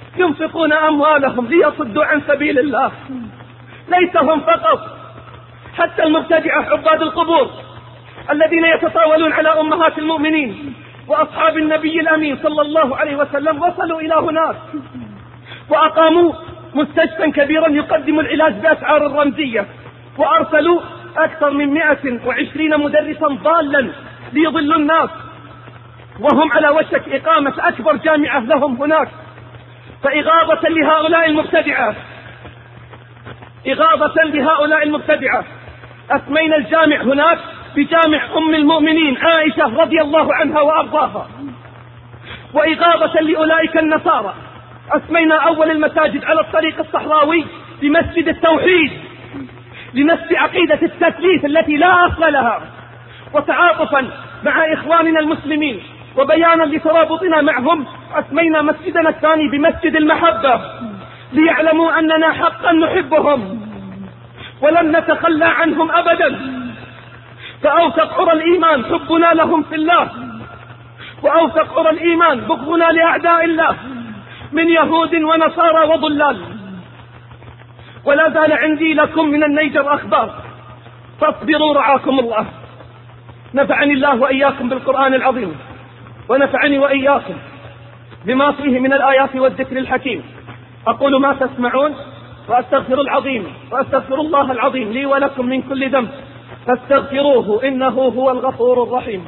ينفقون أموالهم ليصدوا عن سبيل الله. ليس هم فقط حتى المبتدعة عباد القبور الذين يتطاولون على أمهات المؤمنين وأصحاب النبي الأمين صلى الله عليه وسلم وصلوا إلى هناك وأقاموا مستشفى كبيرا يقدم العلاج بأسعار رمزية، وأرسلوا أكثر من مئة وعشرين مدرسا ضالا ليضلوا الناس، وهم على وشك إقامة أكبر جامعة لهم هناك. فإغاظة لهؤلاء المبتدعة إغاظة لهؤلاء المبتدعة أسمينا الجامع هناك بجامع أم المؤمنين عائشة رضي الله عنها وأرضاها. وإغاظة لأولئك النصارى أسمينا أول المساجد على الطريق الصحراوي بمسجد التوحيد لنسف عقيدة التثليث التي لا أصل لها. وتعاطفا مع إخواننا المسلمين وبيانا لترابطنا معهم أسمينا مسجدنا الثاني بمسجد المحبة ليعلموا أننا حقا نحبهم ولن نتخلى عنهم أبدا. فأوثق عرى الإيمان حبنا لهم في الله، وأوثق عرى الإيمان بغضنا لأعداء الله من يهود ونصارى وضلال. ولا زال عندي لكم من النيجر أخبار، فاصبروا رعاكم الله. نفعني الله وإياكم بالقرآن العظيم، ونفعني وإياكم بما فيه من الآيات والذكر الحكيم. أقول ما تسمعون وأستغفر العظيم وأستغفر الله العظيم لي ولكم من كل ذنب فاستغفروه إنه هو الغفور الرحيم.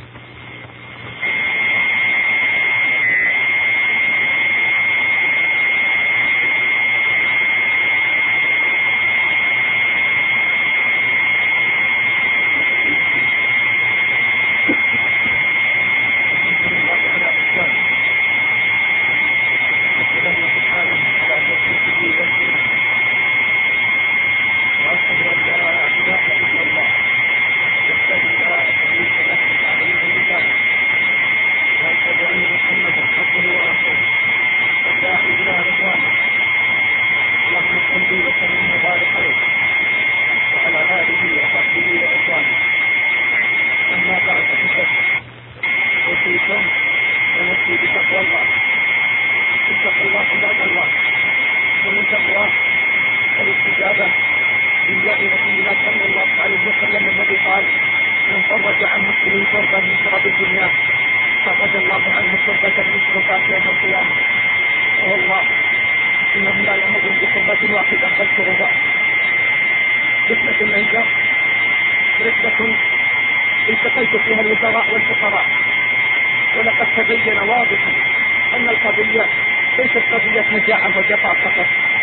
التقيت فيها الوزراء والفقراء، ولقد تبين واضحا أن القضية ليست قضية مجاعة وجفاف فقط،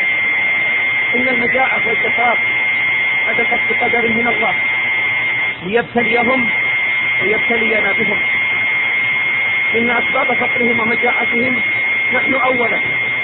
إن المجاعة والجفاف حدثت بقدر من الله ليبتليهم ويبتلينا بهم. إن أسباب فقرهم ومجاعتهم نحن أولا،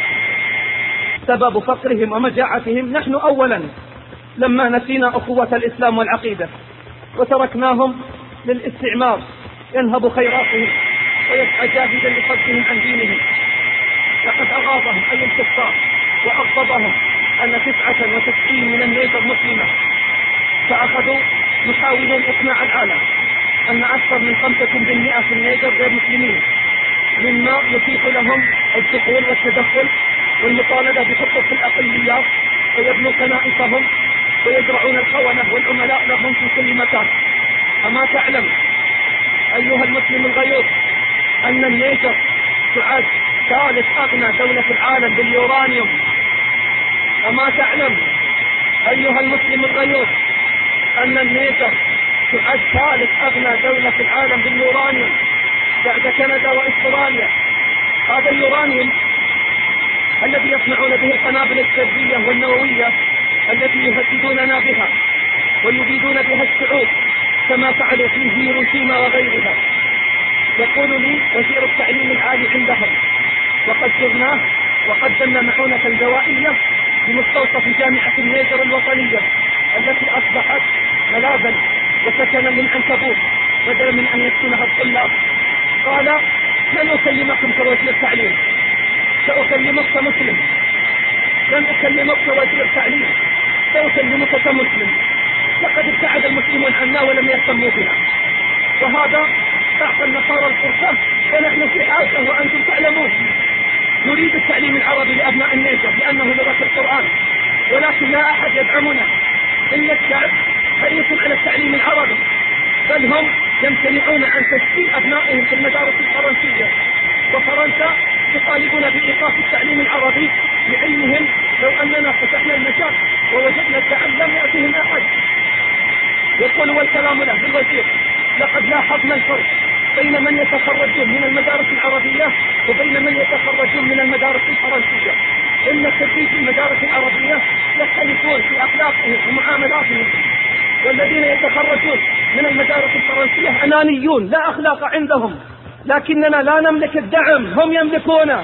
سبب فقرهم ومجاعتهم نحن أولا لما نسينا أخوة الإسلام والعقيدة وتركناهم للاستعمار ينهب خيراتهم ويسعى جاهدا لصدهم عن دينهم. لقد أغاظهم أي الكفار وأغضبهم أن تسعة وتسعين من النيجر مسلمة، فأخذوا محاولين إقناع العالم أن أكثر من خمسة بالمئة في النيجر غير مسلمين، مما يتيح لهم الدخول والتدخل والمطالبة بحقوق الأقليات، ويبنوا كنائسهم ويزرعون الخونة والعملاء لهم في كل مكان. أما تعلم أيها المسلم الغيور أن النيجر تعد ثالث أغنى دولة في العالم باليورانيوم؟ أما تعلم أيها المسلم الغيور أن النيجر تعد ثالث أغنى دولة في العالم باليورانيوم بعد كندا وإستراليا؟ هذا اليورانيوم الذي يصنعون به القنابل السرية والنووية التي يهددوننا بها ويبيدون بها الشعوب كما فعلوا في هيروشيما وغيرها. يقول لي وزير التعليم العالي عندهم وقد زرناه وقدمنا معونة دوائية بمستوصف جامعة النيجر الوطنية التي أصبحت ملاذا وسكنا للعنكبوت بدلا من أن يسكنها الطلاب. قال لن أكلمكم كوزير تعليم، سأكلمك كمسلم، لن أكلمك كوزير تعليم، سأكلمك كمسلم. لقد ابتعد المسلمون عنا ولم يهتموا بنا، وهذا أعطى النصارى الفرصة ونحن في حاجة وأنتم تعلمون. نريد التعليم العربي لأبناء النيجر لأنه لغة القرآن، ولكن لا أحد يدعمنا إلا الشعب حريص على التعليم العربي، بل هم يمتنعون عن تسجيل أبنائهم في المدارس الفرنسية، وفرنسا يطالبون بإيقاف التعليم العربي لعلمهم لو أننا فتحنا المجال ووجدنا الدعم لم يأتهم أحد. يقول والكلام له بالوزير: لقد لاحظنا الفرق بين من يتخرجون من المدارس العربية وبين من يتخرجون من المدارس الفرنسية، إن خريجي المدارس العربية يختلفون في أخلاقهم ومعاملاتهم، والذين يتخرجون من المدارس الفرنسية أنانيون لا أخلاق عندهم، لكننا لا نملك الدعم هم يملكونه،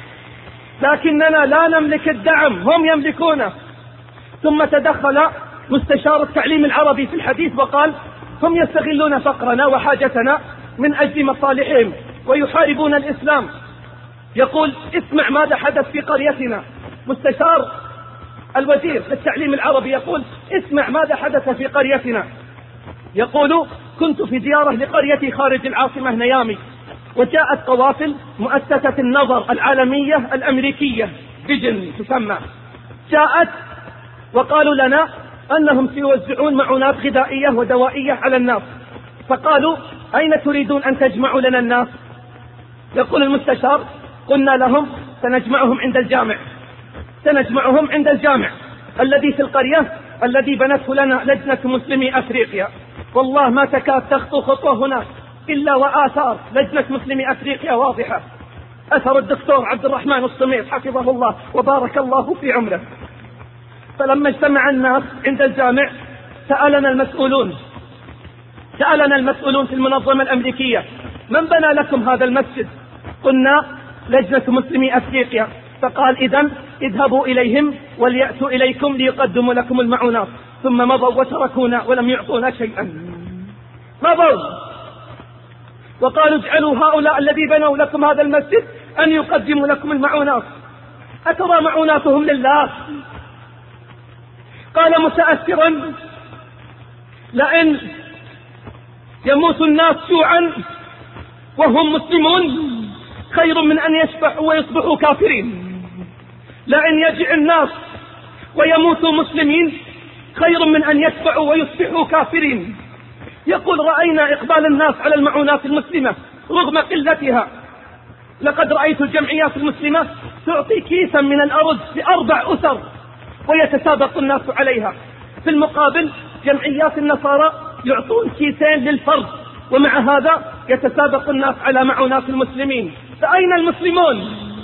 لكننا لا نملك الدعم هم يملكونه. ثم تدخل مستشار التعليم العربي في الحديث وقال: هم يستغلون فقرنا وحاجتنا من أجل مصالحهم ويحاربون الإسلام. يقول: اسمع ماذا حدث في قريتنا. مستشار الوزير للتعليم العربي يقول: اسمع ماذا حدث في قريتنا. يقول: كنت في زيارة لقريتي خارج العاصمة نيامي، وجاءت قوافل مؤسسة النظر العالمية الأمريكية فيجن تسمى، جاءت وقالوا لنا أنهم سيوزعون معونات غذائية ودوائية على الناس، فقالوا: أين تريدون أن تجمعوا لنا الناس؟ يقول المستشار: قلنا لهم سنجمعهم عند الجامع، سنجمعهم عند الجامع الذي في القرية الذي بنته لنا لجنة مسلمي أفريقيا. والله ما تكاد تخطو خطوة هناك إلا وآثار لجنة مسلمي أفريقيا واضحة، أثر الدكتور عبد الرحمن الصميت حفظه الله وبارك الله في عمره. فلما اجتمع الناس عند الجامع سألنا المسؤولون سألنا المسؤولون في المنظمة الأمريكية: من بنى لكم هذا المسجد؟ قلنا: لجنة مسلمي أفريقيا. فقال: إذن اذهبوا إليهم وليأتوا إليكم ليقدموا لكم المعونات. ثم مضوا وتركونا ولم يعطونا شيئا، مضوا وقالوا: اجعلوا هؤلاء الذي بنوا لكم هذا المسجد أن يقدموا لكم المعونات. أترى معوناتهم لله؟ قال متأثرا: لأن يموت الناس جوعا وهم مسلمون خير من أن يشبعوا ويصبحوا كافرين، لأن يجع الناس ويموتوا مسلمين خير من أن يشبعوا ويصبحوا كافرين. يقول: رأينا إقبال الناس على المعونات المسلمة رغم قلتها. لقد رأيت الجمعيات المسلمة تعطي كيسا من الأرز لأربع أسر ويتسابق الناس عليها، في المقابل جمعيات النصارى يعطون كيسين للفرد، ومع هذا يتسابق الناس على معونات المسلمين. فأين المسلمون؟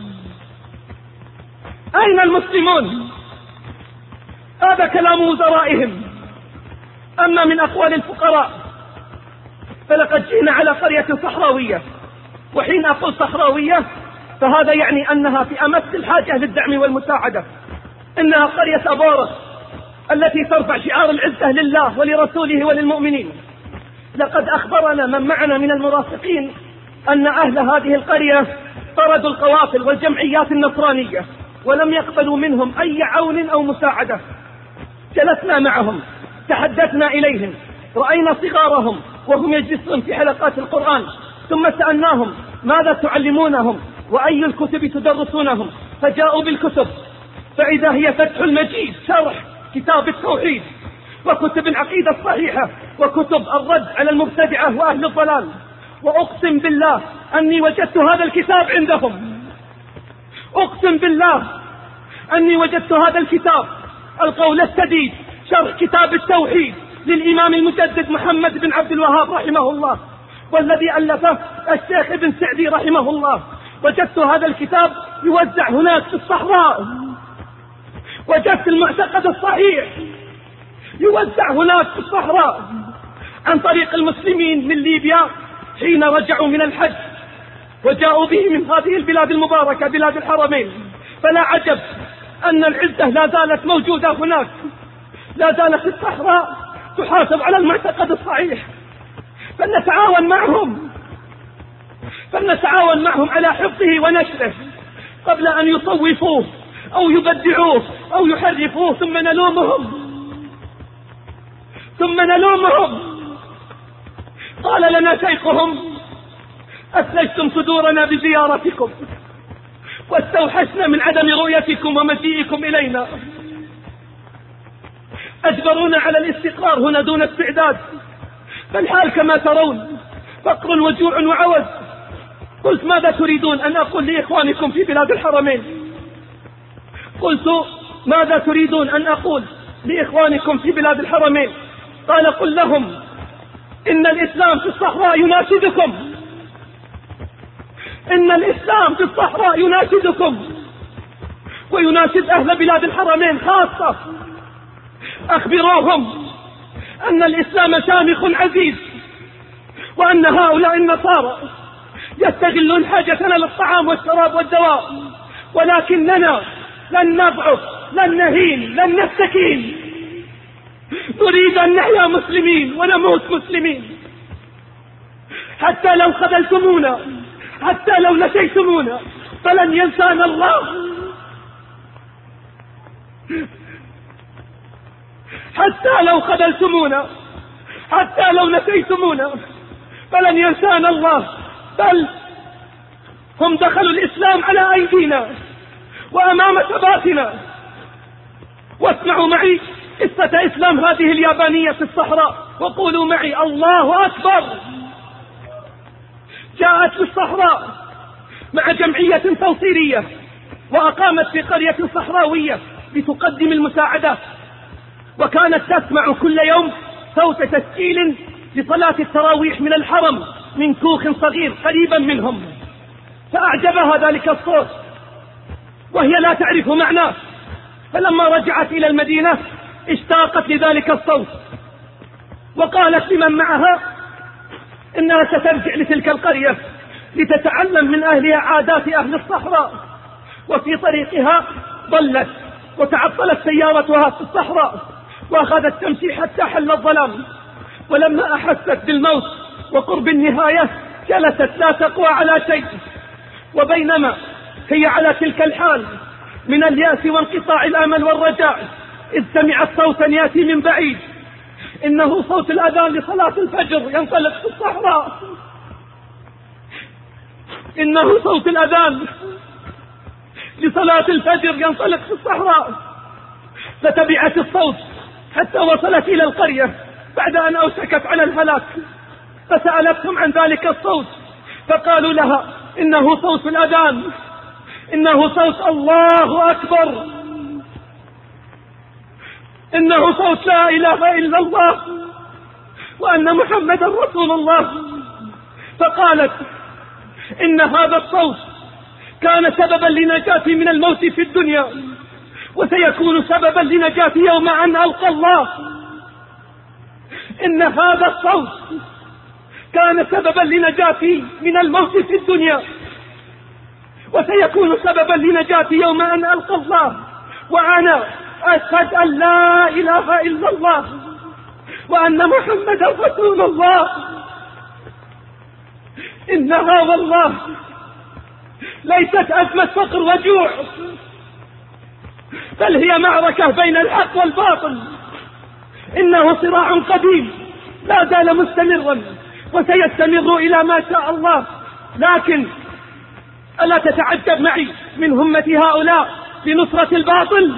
أين المسلمون؟ هذا كلام وزرائهم. أما من أقوال الفقراء فلقد جئنا على قرية صحراوية، وحين أقول صحراوية فهذا يعني أنها في أمس الحاجة للدعم والمساعدة. إنها قرية أبارة التي ترفع شعار العزة لله ولرسوله وللمؤمنين. لقد أخبرنا من معنا من المرافقين أن أهل هذه القرية طردوا القوافل والجمعيات النصرانية ولم يقبلوا منهم أي عون أو مساعدة. جلسنا معهم، تحدثنا إليهم، رأينا صغارهم وهم يجلسون في حلقات القرآن، ثم سألناهم: ماذا تعلمونهم وأي الكتب تدرسونهم؟ فجاءوا بالكتب، فإذا هي فتح المجيد شرح كتاب التوحيد، وكتب العقيدة الصحيحة، وكتب الرد على المبتدعة وأهل الضلال. وأقسم بالله أني وجدت هذا الكتاب عندهم، أقسم بالله أني وجدت هذا الكتاب، القول السديد، شرح كتاب التوحيد للإمام المجدد محمد بن عبد الوهاب رحمه الله، والذي ألفه الشيخ ابن سعدي رحمه الله. وجدت هذا الكتاب يوزع هناك في الصحراء، وجدت المعتقد الصحيح يوزع هناك في الصحراء عن طريق المسلمين من ليبيا حين رجعوا من الحج وجاءوا به من هذه البلاد المباركة بلاد الحرمين. فلا عجب أن العزة لا زالت موجودة هناك، لا زالت الصحراء تحاسب على المعتقد الصحيح. فلنتعاون معهم فلنتعاون معهم على حفظه ونشره قبل أن يصوفوه أو يبدعوه أو يحرفوه ثم نلومهم ثم نلومهم. قال لنا شيخهم: أثلجتم صدورنا بزيارتكم واستوحشنا من عدم رؤيتكم ومجيئكم إلينا. أجبرونا على الاستقرار هنا دون استعداد، فالحال كما ترون فقر وجوع وعوز. قلت ماذا تريدون أن أقول لإخوانكم في بلاد الحرمين؟ قلت ماذا تريدون أن أقول لإخوانكم في بلاد الحرمين؟ قال قل لهم إن الإسلام في الصحراء يناشدكم، إن الإسلام في الصحراء يناشدكم ويناشد أهل بلاد الحرمين خاصة. أخبروهم أن الإسلام شامخ عزيز، وأن هؤلاء النصارى يستغلون حاجتنا للطعام والشراب والدواء، ولكننا لن نضعف، لن نهين، لن نستكين، نريد أن نحيا مسلمين ونموت مسلمين. حتى لو خذلتمونا، حتى لو نسيتمونا، فلن ينسانا الله. حتى لو خذلتمونا، حتى لو نسيتمونا، فلن ينسانا الله. بل هم دخلوا الإسلام على أيدينا وأمام ثباتنا. واسمعوا معي قصة إسلام هذه اليابانية في الصحراء، وقولوا معي الله أكبر. جاءت في الصحراء مع جمعية توصيرية، وأقامت في قرية صحراوية لتقدم المساعدات، وكانت تسمع كل يوم صوت تسجيل لصلاة التراويح من الحرم من كوخ صغير قريبا منهم، فأعجبها ذلك الصوت وهي لا تعرف معناه. فلما رجعت إلى المدينة اشتاقت لذلك الصوت، وقالت لمن معها إنها سترجع لتلك القرية لتتعلم من أهلها عادات أهل الصحراء. وفي طريقها ضلت وتعطلت سيارتها في الصحراء، وأخذت تمشي حتى حل الظلام. ولما أحست بالموت وقرب النهاية جلست لا تقوى على شيء. وبينما هي على تلك الحال من اليأس وانقطاع الأمل والرجاء، إذ سمعت صوتا يأتي من بعيد، إنه صوت الأذان لصلاة الفجر ينطلق في الصحراء، إنه صوت الأذان لصلاة الفجر ينطلق في الصحراء. فتبعت الصوت حتى وصلت إلى القرية بعد أن أوشكت على الهلاك، فسألتهم عن ذلك الصوت، فقالوا لها إنه صوت الأذان، إنه صوت الله أكبر، إنه صوت لا إله إلا الله وأن محمدا رسول الله. فقالت إن هذا الصوت كان سببا لنجاتي من الموت في الدنيا، وسيكون سببا لنجاتي يوم أن ألقى الله. إن هذا الصوت كان سببا لنجاتي من الموت في الدنيا، وسيكون سببا لنجاتي يوم أن ألقى الله، وأنا أشهد أن لا إله إلا الله وأن محمدا رسول الله. إنها والله ليست أزمة فقر وجوع، بل هي معركة بين الحق والباطل. إنه صراع قديم لا زال مستمرا وسيستمر إلى ما شاء الله. لكن ألا تتعجب معي من همة هؤلاء لنصرة الباطل؟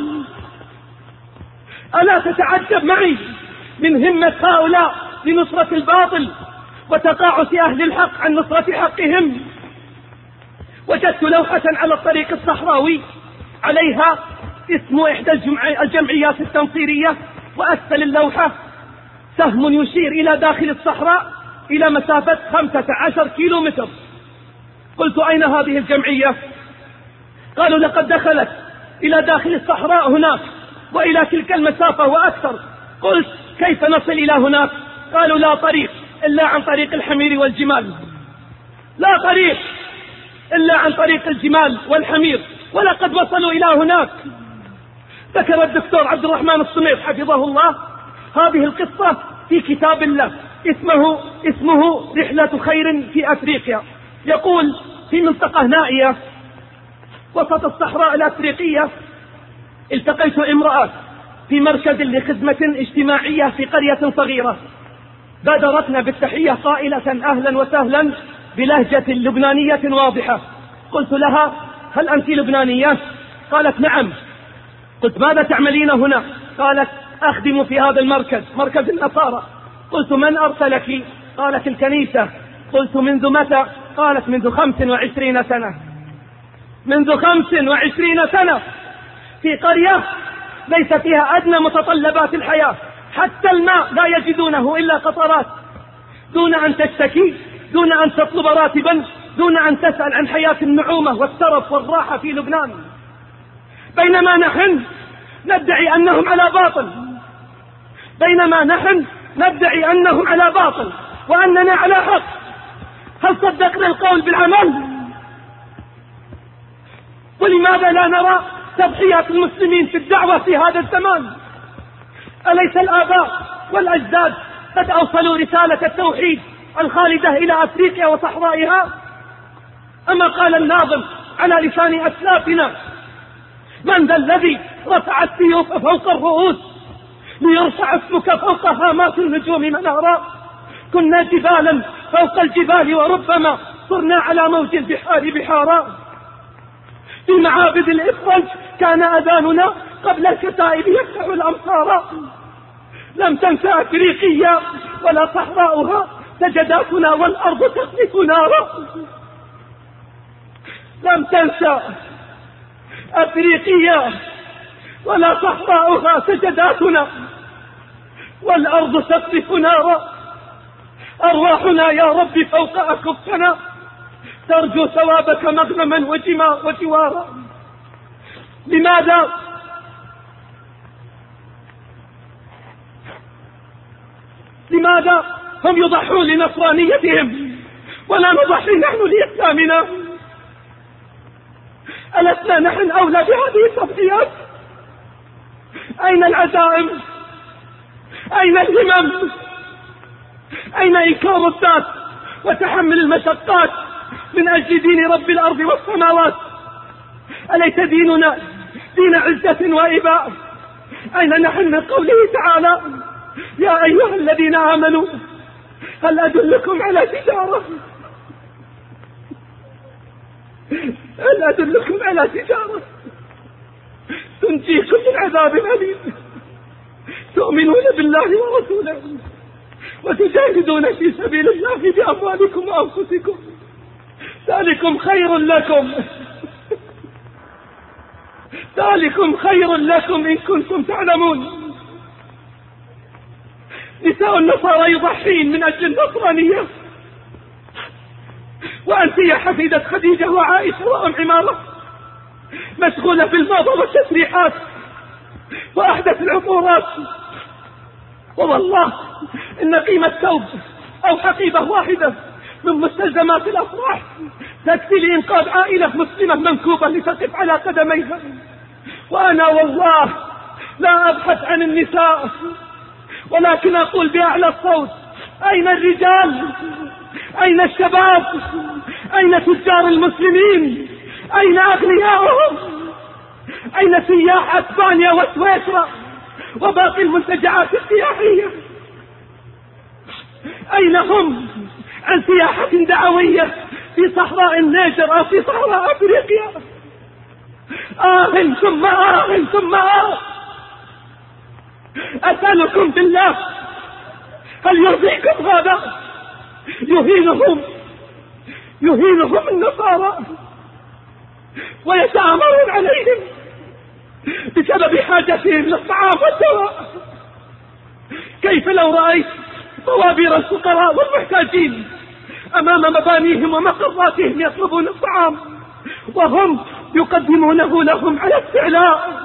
ألا تتعجب معي من همة هؤلاء لنصرة الباطل وتقاعس أهل الحق عن نصرة حقهم؟ وجدت لوحة على الطريق الصحراوي عليها اسم إحدى الجمعيات التنصيرية، وأسفل اللوحة سهم يشير إلى داخل الصحراء إلى مسافة خمسة عشر كيلو متر. قلت أين هذه الجمعية؟ قالوا لقد دخلت إلى داخل الصحراء هناك وإلى تلك المسافة وأكثر. قلت كيف نصل إلى هناك؟ قالوا لا طريق إلا عن طريق الحمير والجمال، لا طريق إلا عن طريق الجمال والحمير، ولقد وصلوا إلى هناك. ذكر الدكتور عبد الرحمن الصمير حفظه الله هذه القصة في كتاب الله اسمه اسمه رحلة خير في أفريقيا. يقول في منطقة نائية وسط الصحراء الأفريقية التقيت امرأة في مركز لخدمة اجتماعية في قرية صغيرة، بادرتنا بالتحية قائلة أهلا وسهلا بلهجة لبنانية واضحة. قلت لها هل أنت لبنانية؟ قالت نعم. قلت ماذا تعملين هنا؟ قالت أخدم في هذا المركز، مركز النصارى. قلت: من أرسلك؟ قالت: الكنيسة. قلت: منذ متى؟ قالت: منذ خمس وعشرين سنة. منذ خمس وعشرين سنة في قرية ليس فيها أدنى متطلبات الحياة، حتى الماء لا يجدونه إلا قطرات، دون أن تشتكي، دون أن تطلب راتبا، دون أن تسأل عن حياة النعومة والترف والراحة في لبنان. بينما نحن ندعي أنهم على باطل، بينما نحن ندعي أنهم على باطل وأننا على حق. هل صدقنا القول بالعمل؟ ولماذا لا نرى تضحيات المسلمين في الدعوة في هذا الزمان؟ أليس الآباء والأجداد قد أوصلوا رسالة التوحيد الخالدة إلى أفريقيا وصحرائها؟ أما قال الناظم على لسان أسلافنا: من ذا الذي رفع السيوف فوق الرؤوس ليرفع اسمك فوق هامات النجوم منارا؟ كنا جبالا فوق الجبال وربما صرنا على موج البحار بحارا. في معابد الإفرنج كان أذاننا قبل الكتائب يفتح الأمصار. لم تنسى أفريقيا ولا صحراؤها سجداتنا والأرض تقذف نارا. لم تنسى أفريقيا ولا صحراؤها سجداتنا والأرض تقذف نارا. أرواحنا يا رب فوق أكفنا ترجو ثوابك مغنما وجوارا. لماذا لماذا هم يضحون لنصرانيتهم ولا نضحي نحن لإسلامنا؟ ألسنا نحن أولى بهذه التضحيات؟ أين العزائم؟ أين الهمم؟ أين إنكار الذات وتحمل المشقات من أجل دين رب الأرض والسماوات؟ أليس ديننا دين عزة وإباء؟ أين نحن من قوله تعالى: يا أيها الذين آمنوا هل أدلكم على تجارة هل أدلكم على تجارة تنجيكم من عذاب أليم تؤمنون بالله ورسوله وتجاهدون في سبيل الله بأموالكم وأنفسكم ذلكم خير لكم ذلكم خير لكم إن كنتم تعلمون. نساء النصارى يضحين من أجل النصرانية، وأنت يا حفيدة خديجة وعائشة وأم عمارة مشغولة بالموضة والتسريحات وأحدث العطورات. والله إن قيمة ثوب أو حقيبة واحدة من مستلزمات الأفراح تكفي لإنقاذ عائلة مسلمة منكوبة لتقف على قدميها. وأنا والله لا أبحث عن النساء، ولكن أقول بأعلى الصوت: أين الرجال؟ أين الشباب؟ أين تجار المسلمين؟ أين أغنياؤهم؟ أين سياح أسبانيا وسويسرا وباقي المنتجعات السياحية؟ أين هم عن سياحة دعوية في صحراء النيجر أو في صحراء أفريقيا؟ آه ثم آه ثم آه. أسألكم بالله هل يرضيكم هذا؟ يهينهم يهينهم النصارى ويتآمرون عليهم بسبب حاجتهم للطعام والدواء. كيف لو رأيت طوابير الفقراء والمحتاجين أمام مبانيهم ومقراتهم يطلبون الطعام وهم يقدمونه لهم على استعلاء؟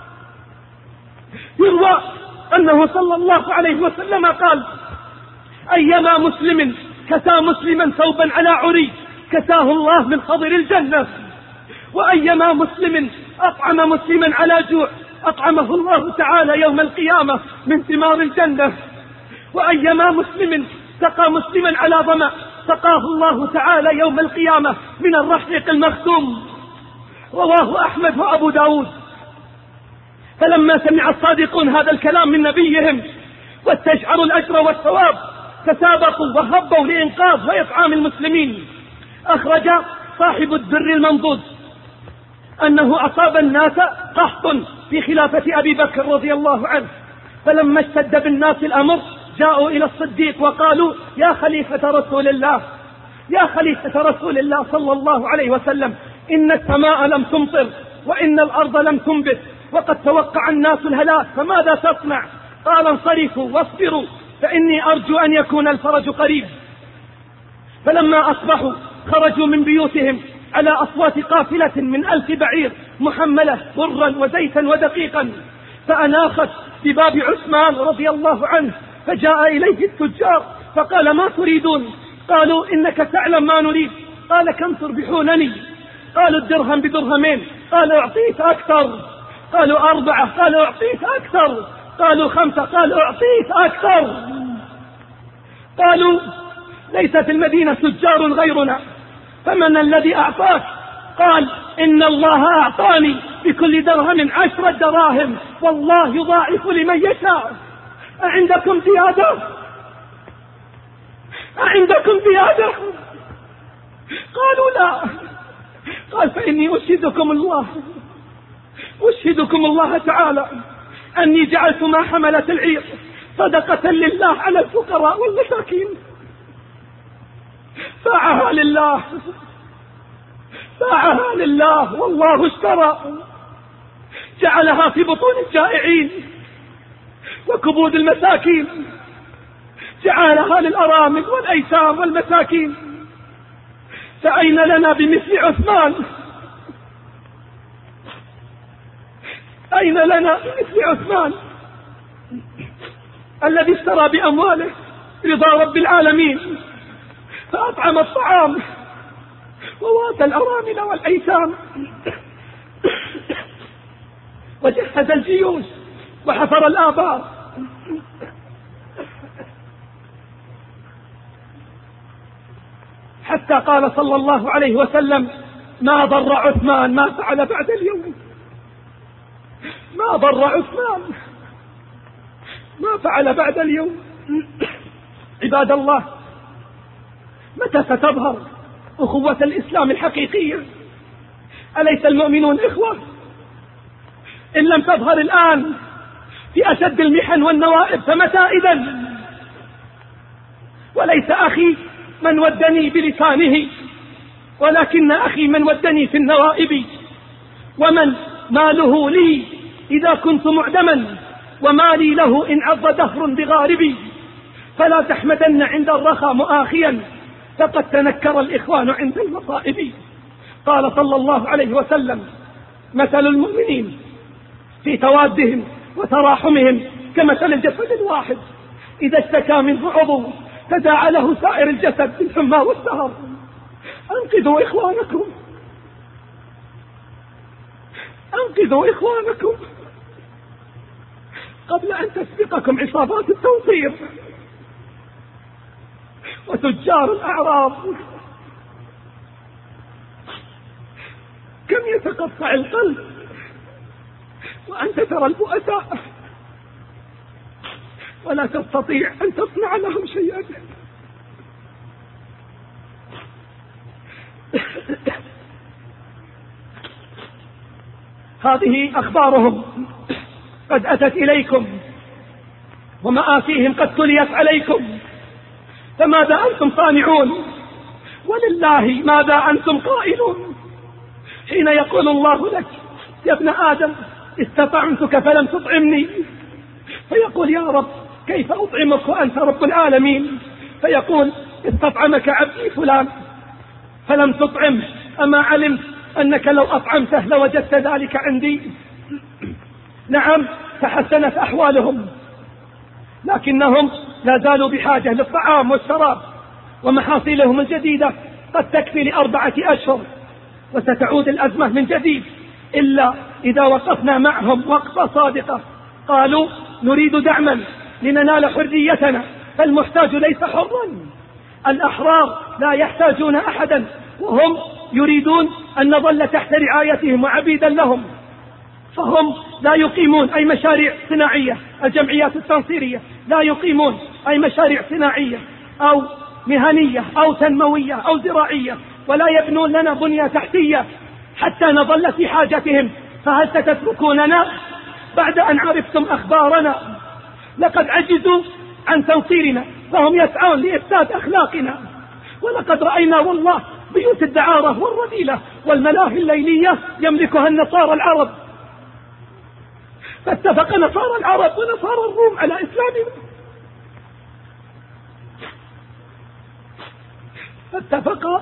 يروى أنه صلى الله عليه وسلم قال: أيما مسلم كسى مسلما ثوبا على عري كساه الله من خضر الجنة، وأيما مسلم أطعم مسلما على جوع أطعمه الله تعالى يوم القيامة من ثمار الجنة، وأيما مسلم سقى مسلما على ظمأ سقاه الله تعالى يوم القيامة من الرحيق المختوم. رواه أحمد وأبو داود. فلما سمع الصادقون هذا الكلام من نبيهم واستشعروا الأجر والثواب تسابقوا وهبوا لإنقاذ وإطعام المسلمين. أخرج صاحب الدر المنضود أنه أصاب الناس قحط في خلافة أبي بكر رضي الله عنه، فلما اشتد بالناس الأمر جاءوا إلى الصديق وقالوا: يا خليفة رسول الله، يا خليفة رسول الله صلى الله عليه وسلم، إن السماء لم تمطر وإن الأرض لم تنبت وقد توقع الناس الهلاك، فماذا تصنع؟ قال: انصرفوا واصبروا فإني أرجو أن يكون الفرج قريب. فلما أصبحوا خرجوا من بيوتهم على أصوات قافلة من ألف بعير محملة برا وزيتا ودقيقا، فأناخت بباب عثمان رضي الله عنه، فجاء إليه التجار فقال: ما تريدون؟ قالوا: إنك تعلم ما نريد. قال: كم تربحونني؟ قالوا: الدرهم بدرهمين. قال: أعطيك أكثر. قالوا: أربعة. قال: أعطيك أكثر. قالوا: خمسة. قال: أعطيك أكثر. قالوا: ليس في المدينة تجار غيرنا، فمن الذي أعطاك؟ قال: إن الله أعطاني بكل درهم عشرة دراهم، والله يضاعف لمن يشاء. أعندكم زيادة؟ أعندكم زيادة؟ قالوا: لا. قال: فإني أشهدكم الله أشهدكم الله تعالى أني جعلت ما حملت العير صدقة لله على الفقراء والمساكين، باعها لله، باعها لله، والله اشترى، جعلها في بطون الجائعين وكبود المساكين، جعلها للأرامل والأيتام والمساكين. فأين لنا بمثل عثمان؟ أين لنا بمثل عثمان الذي اشترى بأمواله رضا رب العالمين، فأطعم الطعام وواتى الأرامل والأيتام وجهز الجيوش وحفر الآبار. حتى قال صلى الله عليه وسلم: ما ضر عثمان ما فعل بعد اليوم، ما ضر عثمان ما فعل بعد اليوم. عباد الله، متى ستظهر أخوة الإسلام الحقيقية؟ أليس المؤمنون إخوة؟ إن لم تظهر الآن في أشد المحن والنوائب فمتى إذن؟ وليس أخي من ودني بلسانه، ولكن أخي من ودني في النوائب، ومن ماله لي إذا كنت معدما، ومالي له إن عض دهر بغاربي. فلا تحمدن عند الرخاء مؤاخيا، فقد تنكر الإخوان عند المصائب. قال صلى الله عليه وسلم: مثل المؤمنين في توادهم وتراحمهم كمثل الجسد الواحد، إذا اشتكى منه عضو تداعى له سائر الجسد بالحمى والسهر. أنقذوا إخوانكم، أنقذوا إخوانكم قبل أن تسبقكم عصابات التنصير وتجار الأعراض. كم يتقطع القلب وأنت ترى البؤساء ولا تستطيع أن تصنع لهم شيئا. هذه أخبارهم قد أتت إليكم، ومآسيهم قد تليت عليكم، فماذا أنتم صانعون؟ ولله ماذا أنتم قائلون؟ حين يقول الله لك: يا ابن آدم استطعمتك فلم تطعمني، فيقول: يا رب كيف أطعمك وأنت رب العالمين؟ فيقول: استطعمك عبدي فلان فلم تطعم، أما علمت أنك لو أطعمته لوجدت ذلك عندي؟ نعم، تحسنت أحوالهم، لكنهم لا زالوا بحاجة للطعام والشراب، ومحاصيلهم الجديدة قد تكفي لأربعة أشهر، وستعود الأزمة من جديد إلا إذا وقفنا معهم وقفة صادقة. قالوا: نريد دعما لننال حريتنا، فالمحتاج ليس حرا، الأحرار لا يحتاجون أحدا، وهم يريدون أن نظل تحت رعايتهم وعبيدا لهم، فهم لا يقيمون أي مشاريع صناعية. الجمعيات التنصيرية لا يقيمون أي مشاريع صناعية أو مهنية أو تنموية أو زراعية، ولا يبنون لنا بنية تحتية حتى نظل في حاجتهم. فهل ستتركوننا بعد أن عرفتم أخبارنا لقد عجزوا عن تنصيرنا، فهم يسعون لإفساد أخلاقنا. ولقد رأينا والله بيوت الدعارة والرذيلة والملاهي الليلية يملكها النصارى العرب، فاتفق نصارى العرب ونصارى الروم على إسلامنا، فاتفق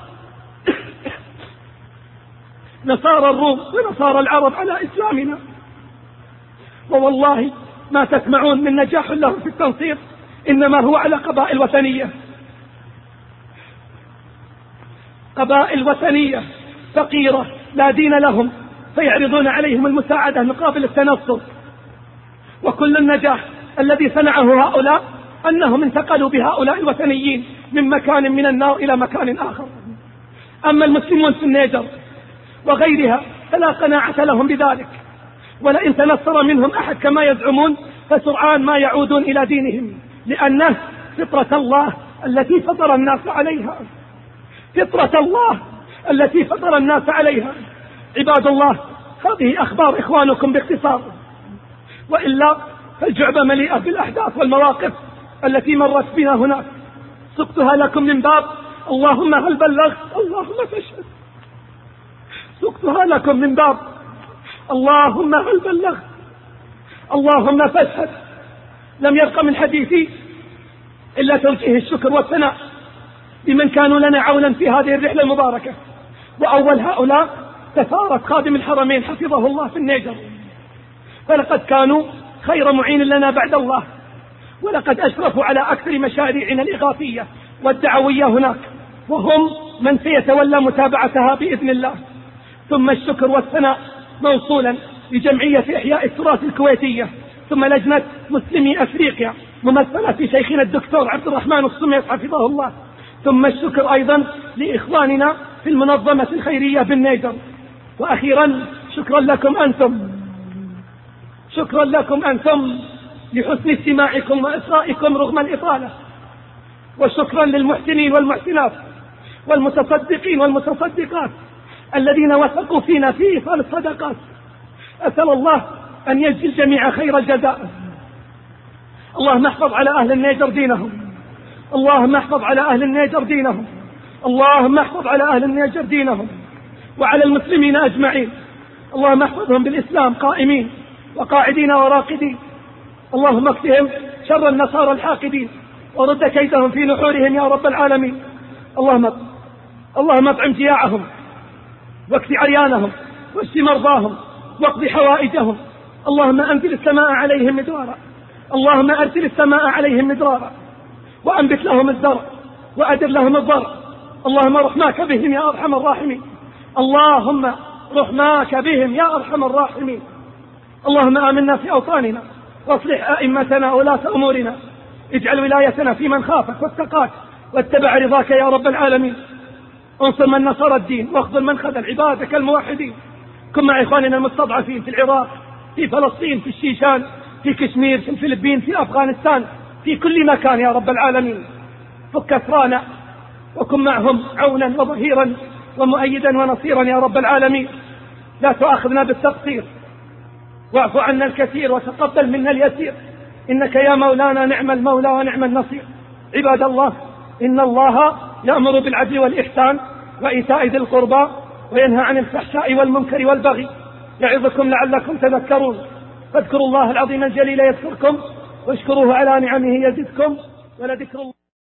نصارى الروم ونصارى العرب على إسلامنا. ووالله ما تسمعون من نجاح لهم في التنصير إنما هو على قبائل وثنية، قبائل وثنية فقيرة لا دين لهم، فيعرضون عليهم المساعدة مقابل التنصر. وكل النجاح الذي صنعه هؤلاء أنهم انتقلوا بهؤلاء الوثنيين من مكان من النار إلى مكان آخر. أما المسلمون في النيجر وغيرها فلا قناعة لهم بذلك، ولئن تنصر منهم أحد كما يزعمون فسرعان ما يعودون إلى دينهم، لأنه فطرة الله التي فطر الناس عليها، فطرة الله التي فطر الناس عليها. عباد الله، هذه أخبار إخوانكم باختصار، وإلا فالجعبة مليئة بالأحداث والمواقف التي مرت بنا هناك، سقتها لكم من باب اللهم هل بلغت اللهم فاشهد، سقتها لكم من باب اللهم هل بلغت اللهم فاشهد. لم يبق من حديثي إلا توجيه الشكر والثناء لمن كانوا لنا عونا في هذه الرحلة المباركة، وأول هؤلاء سفارة خادم الحرمين حفظه الله في النيجر، فلقد كانوا خير معين لنا بعد الله، ولقد أشرفوا على أكثر مشاريعنا الإغاثية والدعوية هناك، وهم من سيتولى متابعتها بإذن الله. ثم الشكر والثناء موصولا لجمعية إحياء التراث الكويتية، ثم لجنة مسلمي أفريقيا ممثلة في شيخنا الدكتور عبد الرحمن الصميت حفظه الله، ثم الشكر أيضا لإخواننا في المنظمة الخيرية بالنيجر. وأخيرا شكرا لكم أنتم، شكرا لكم أنتم لحسن استماعكم وإصغائكم رغم الإطالة، وشكرا للمحسنين والمحسنات والمتصدقين والمتصدقات الذين وثقوا فينا في إيصال الصدقات. أسأل الله أن يجزي الجميع خير الجزاء. اللهم احفظ على أهل النيجر دينهم، اللهم احفظ على أهل النيجر دينهم، اللهم احفظ على أهل النيجر دينهم وعلى المسلمين أجمعين. اللهم احفظهم بالإسلام قائمين وقاعدين وراقدين. اللهم اكفهم شر النصارى الحاقدين ورد كيدهم في نحورهم يا رب العالمين. اللهم اللهم اطعم جياعهم واكف عريانهم واشف مرضاهم واقض حوائجهم. اللهم أنزل السماء عليهم مدرارا، اللهم أرسل السماء عليهم مدرارا وأنبت لهم الزرع وأدر لهم الضرع. اللهم رحماك بهم يا أرحم الراحمين، اللهم رحماك بهم يا أرحم الراحمين. اللهم آمنا في أوطاننا واصلح أئمتنا ولاة أمورنا، اجعل ولايتنا في من خافك واتقاك واتبع رضاك يا رب العالمين. انصر من نصر الدين واخذل من خذل عبادك الموحدين. كن مع إخواننا المستضعفين في العراق، في فلسطين، في الشيشان، في كشمير، في الفلبين، في أفغانستان، في كل مكان يا رب العالمين. فك أسرانا وكن معهم عونا وظهيرا ومؤيدا ونصيرا يا رب العالمين. لا تؤاخذنا بالتقصير، واعف عنا الكثير وتقبل منا اليسير، إنك يا مولانا نعم المولى ونعم النصير. عباد الله، إن الله يأمر بالعدل والإحسان وإيتاء ذي القربى وينهى عن الفحشاء والمنكر والبغي، يعظكم لعلكم تذكرون. فاذكروا الله العظيم الجليل يذكركم، واشكروه على نعمه يزدكم، ولذكر الله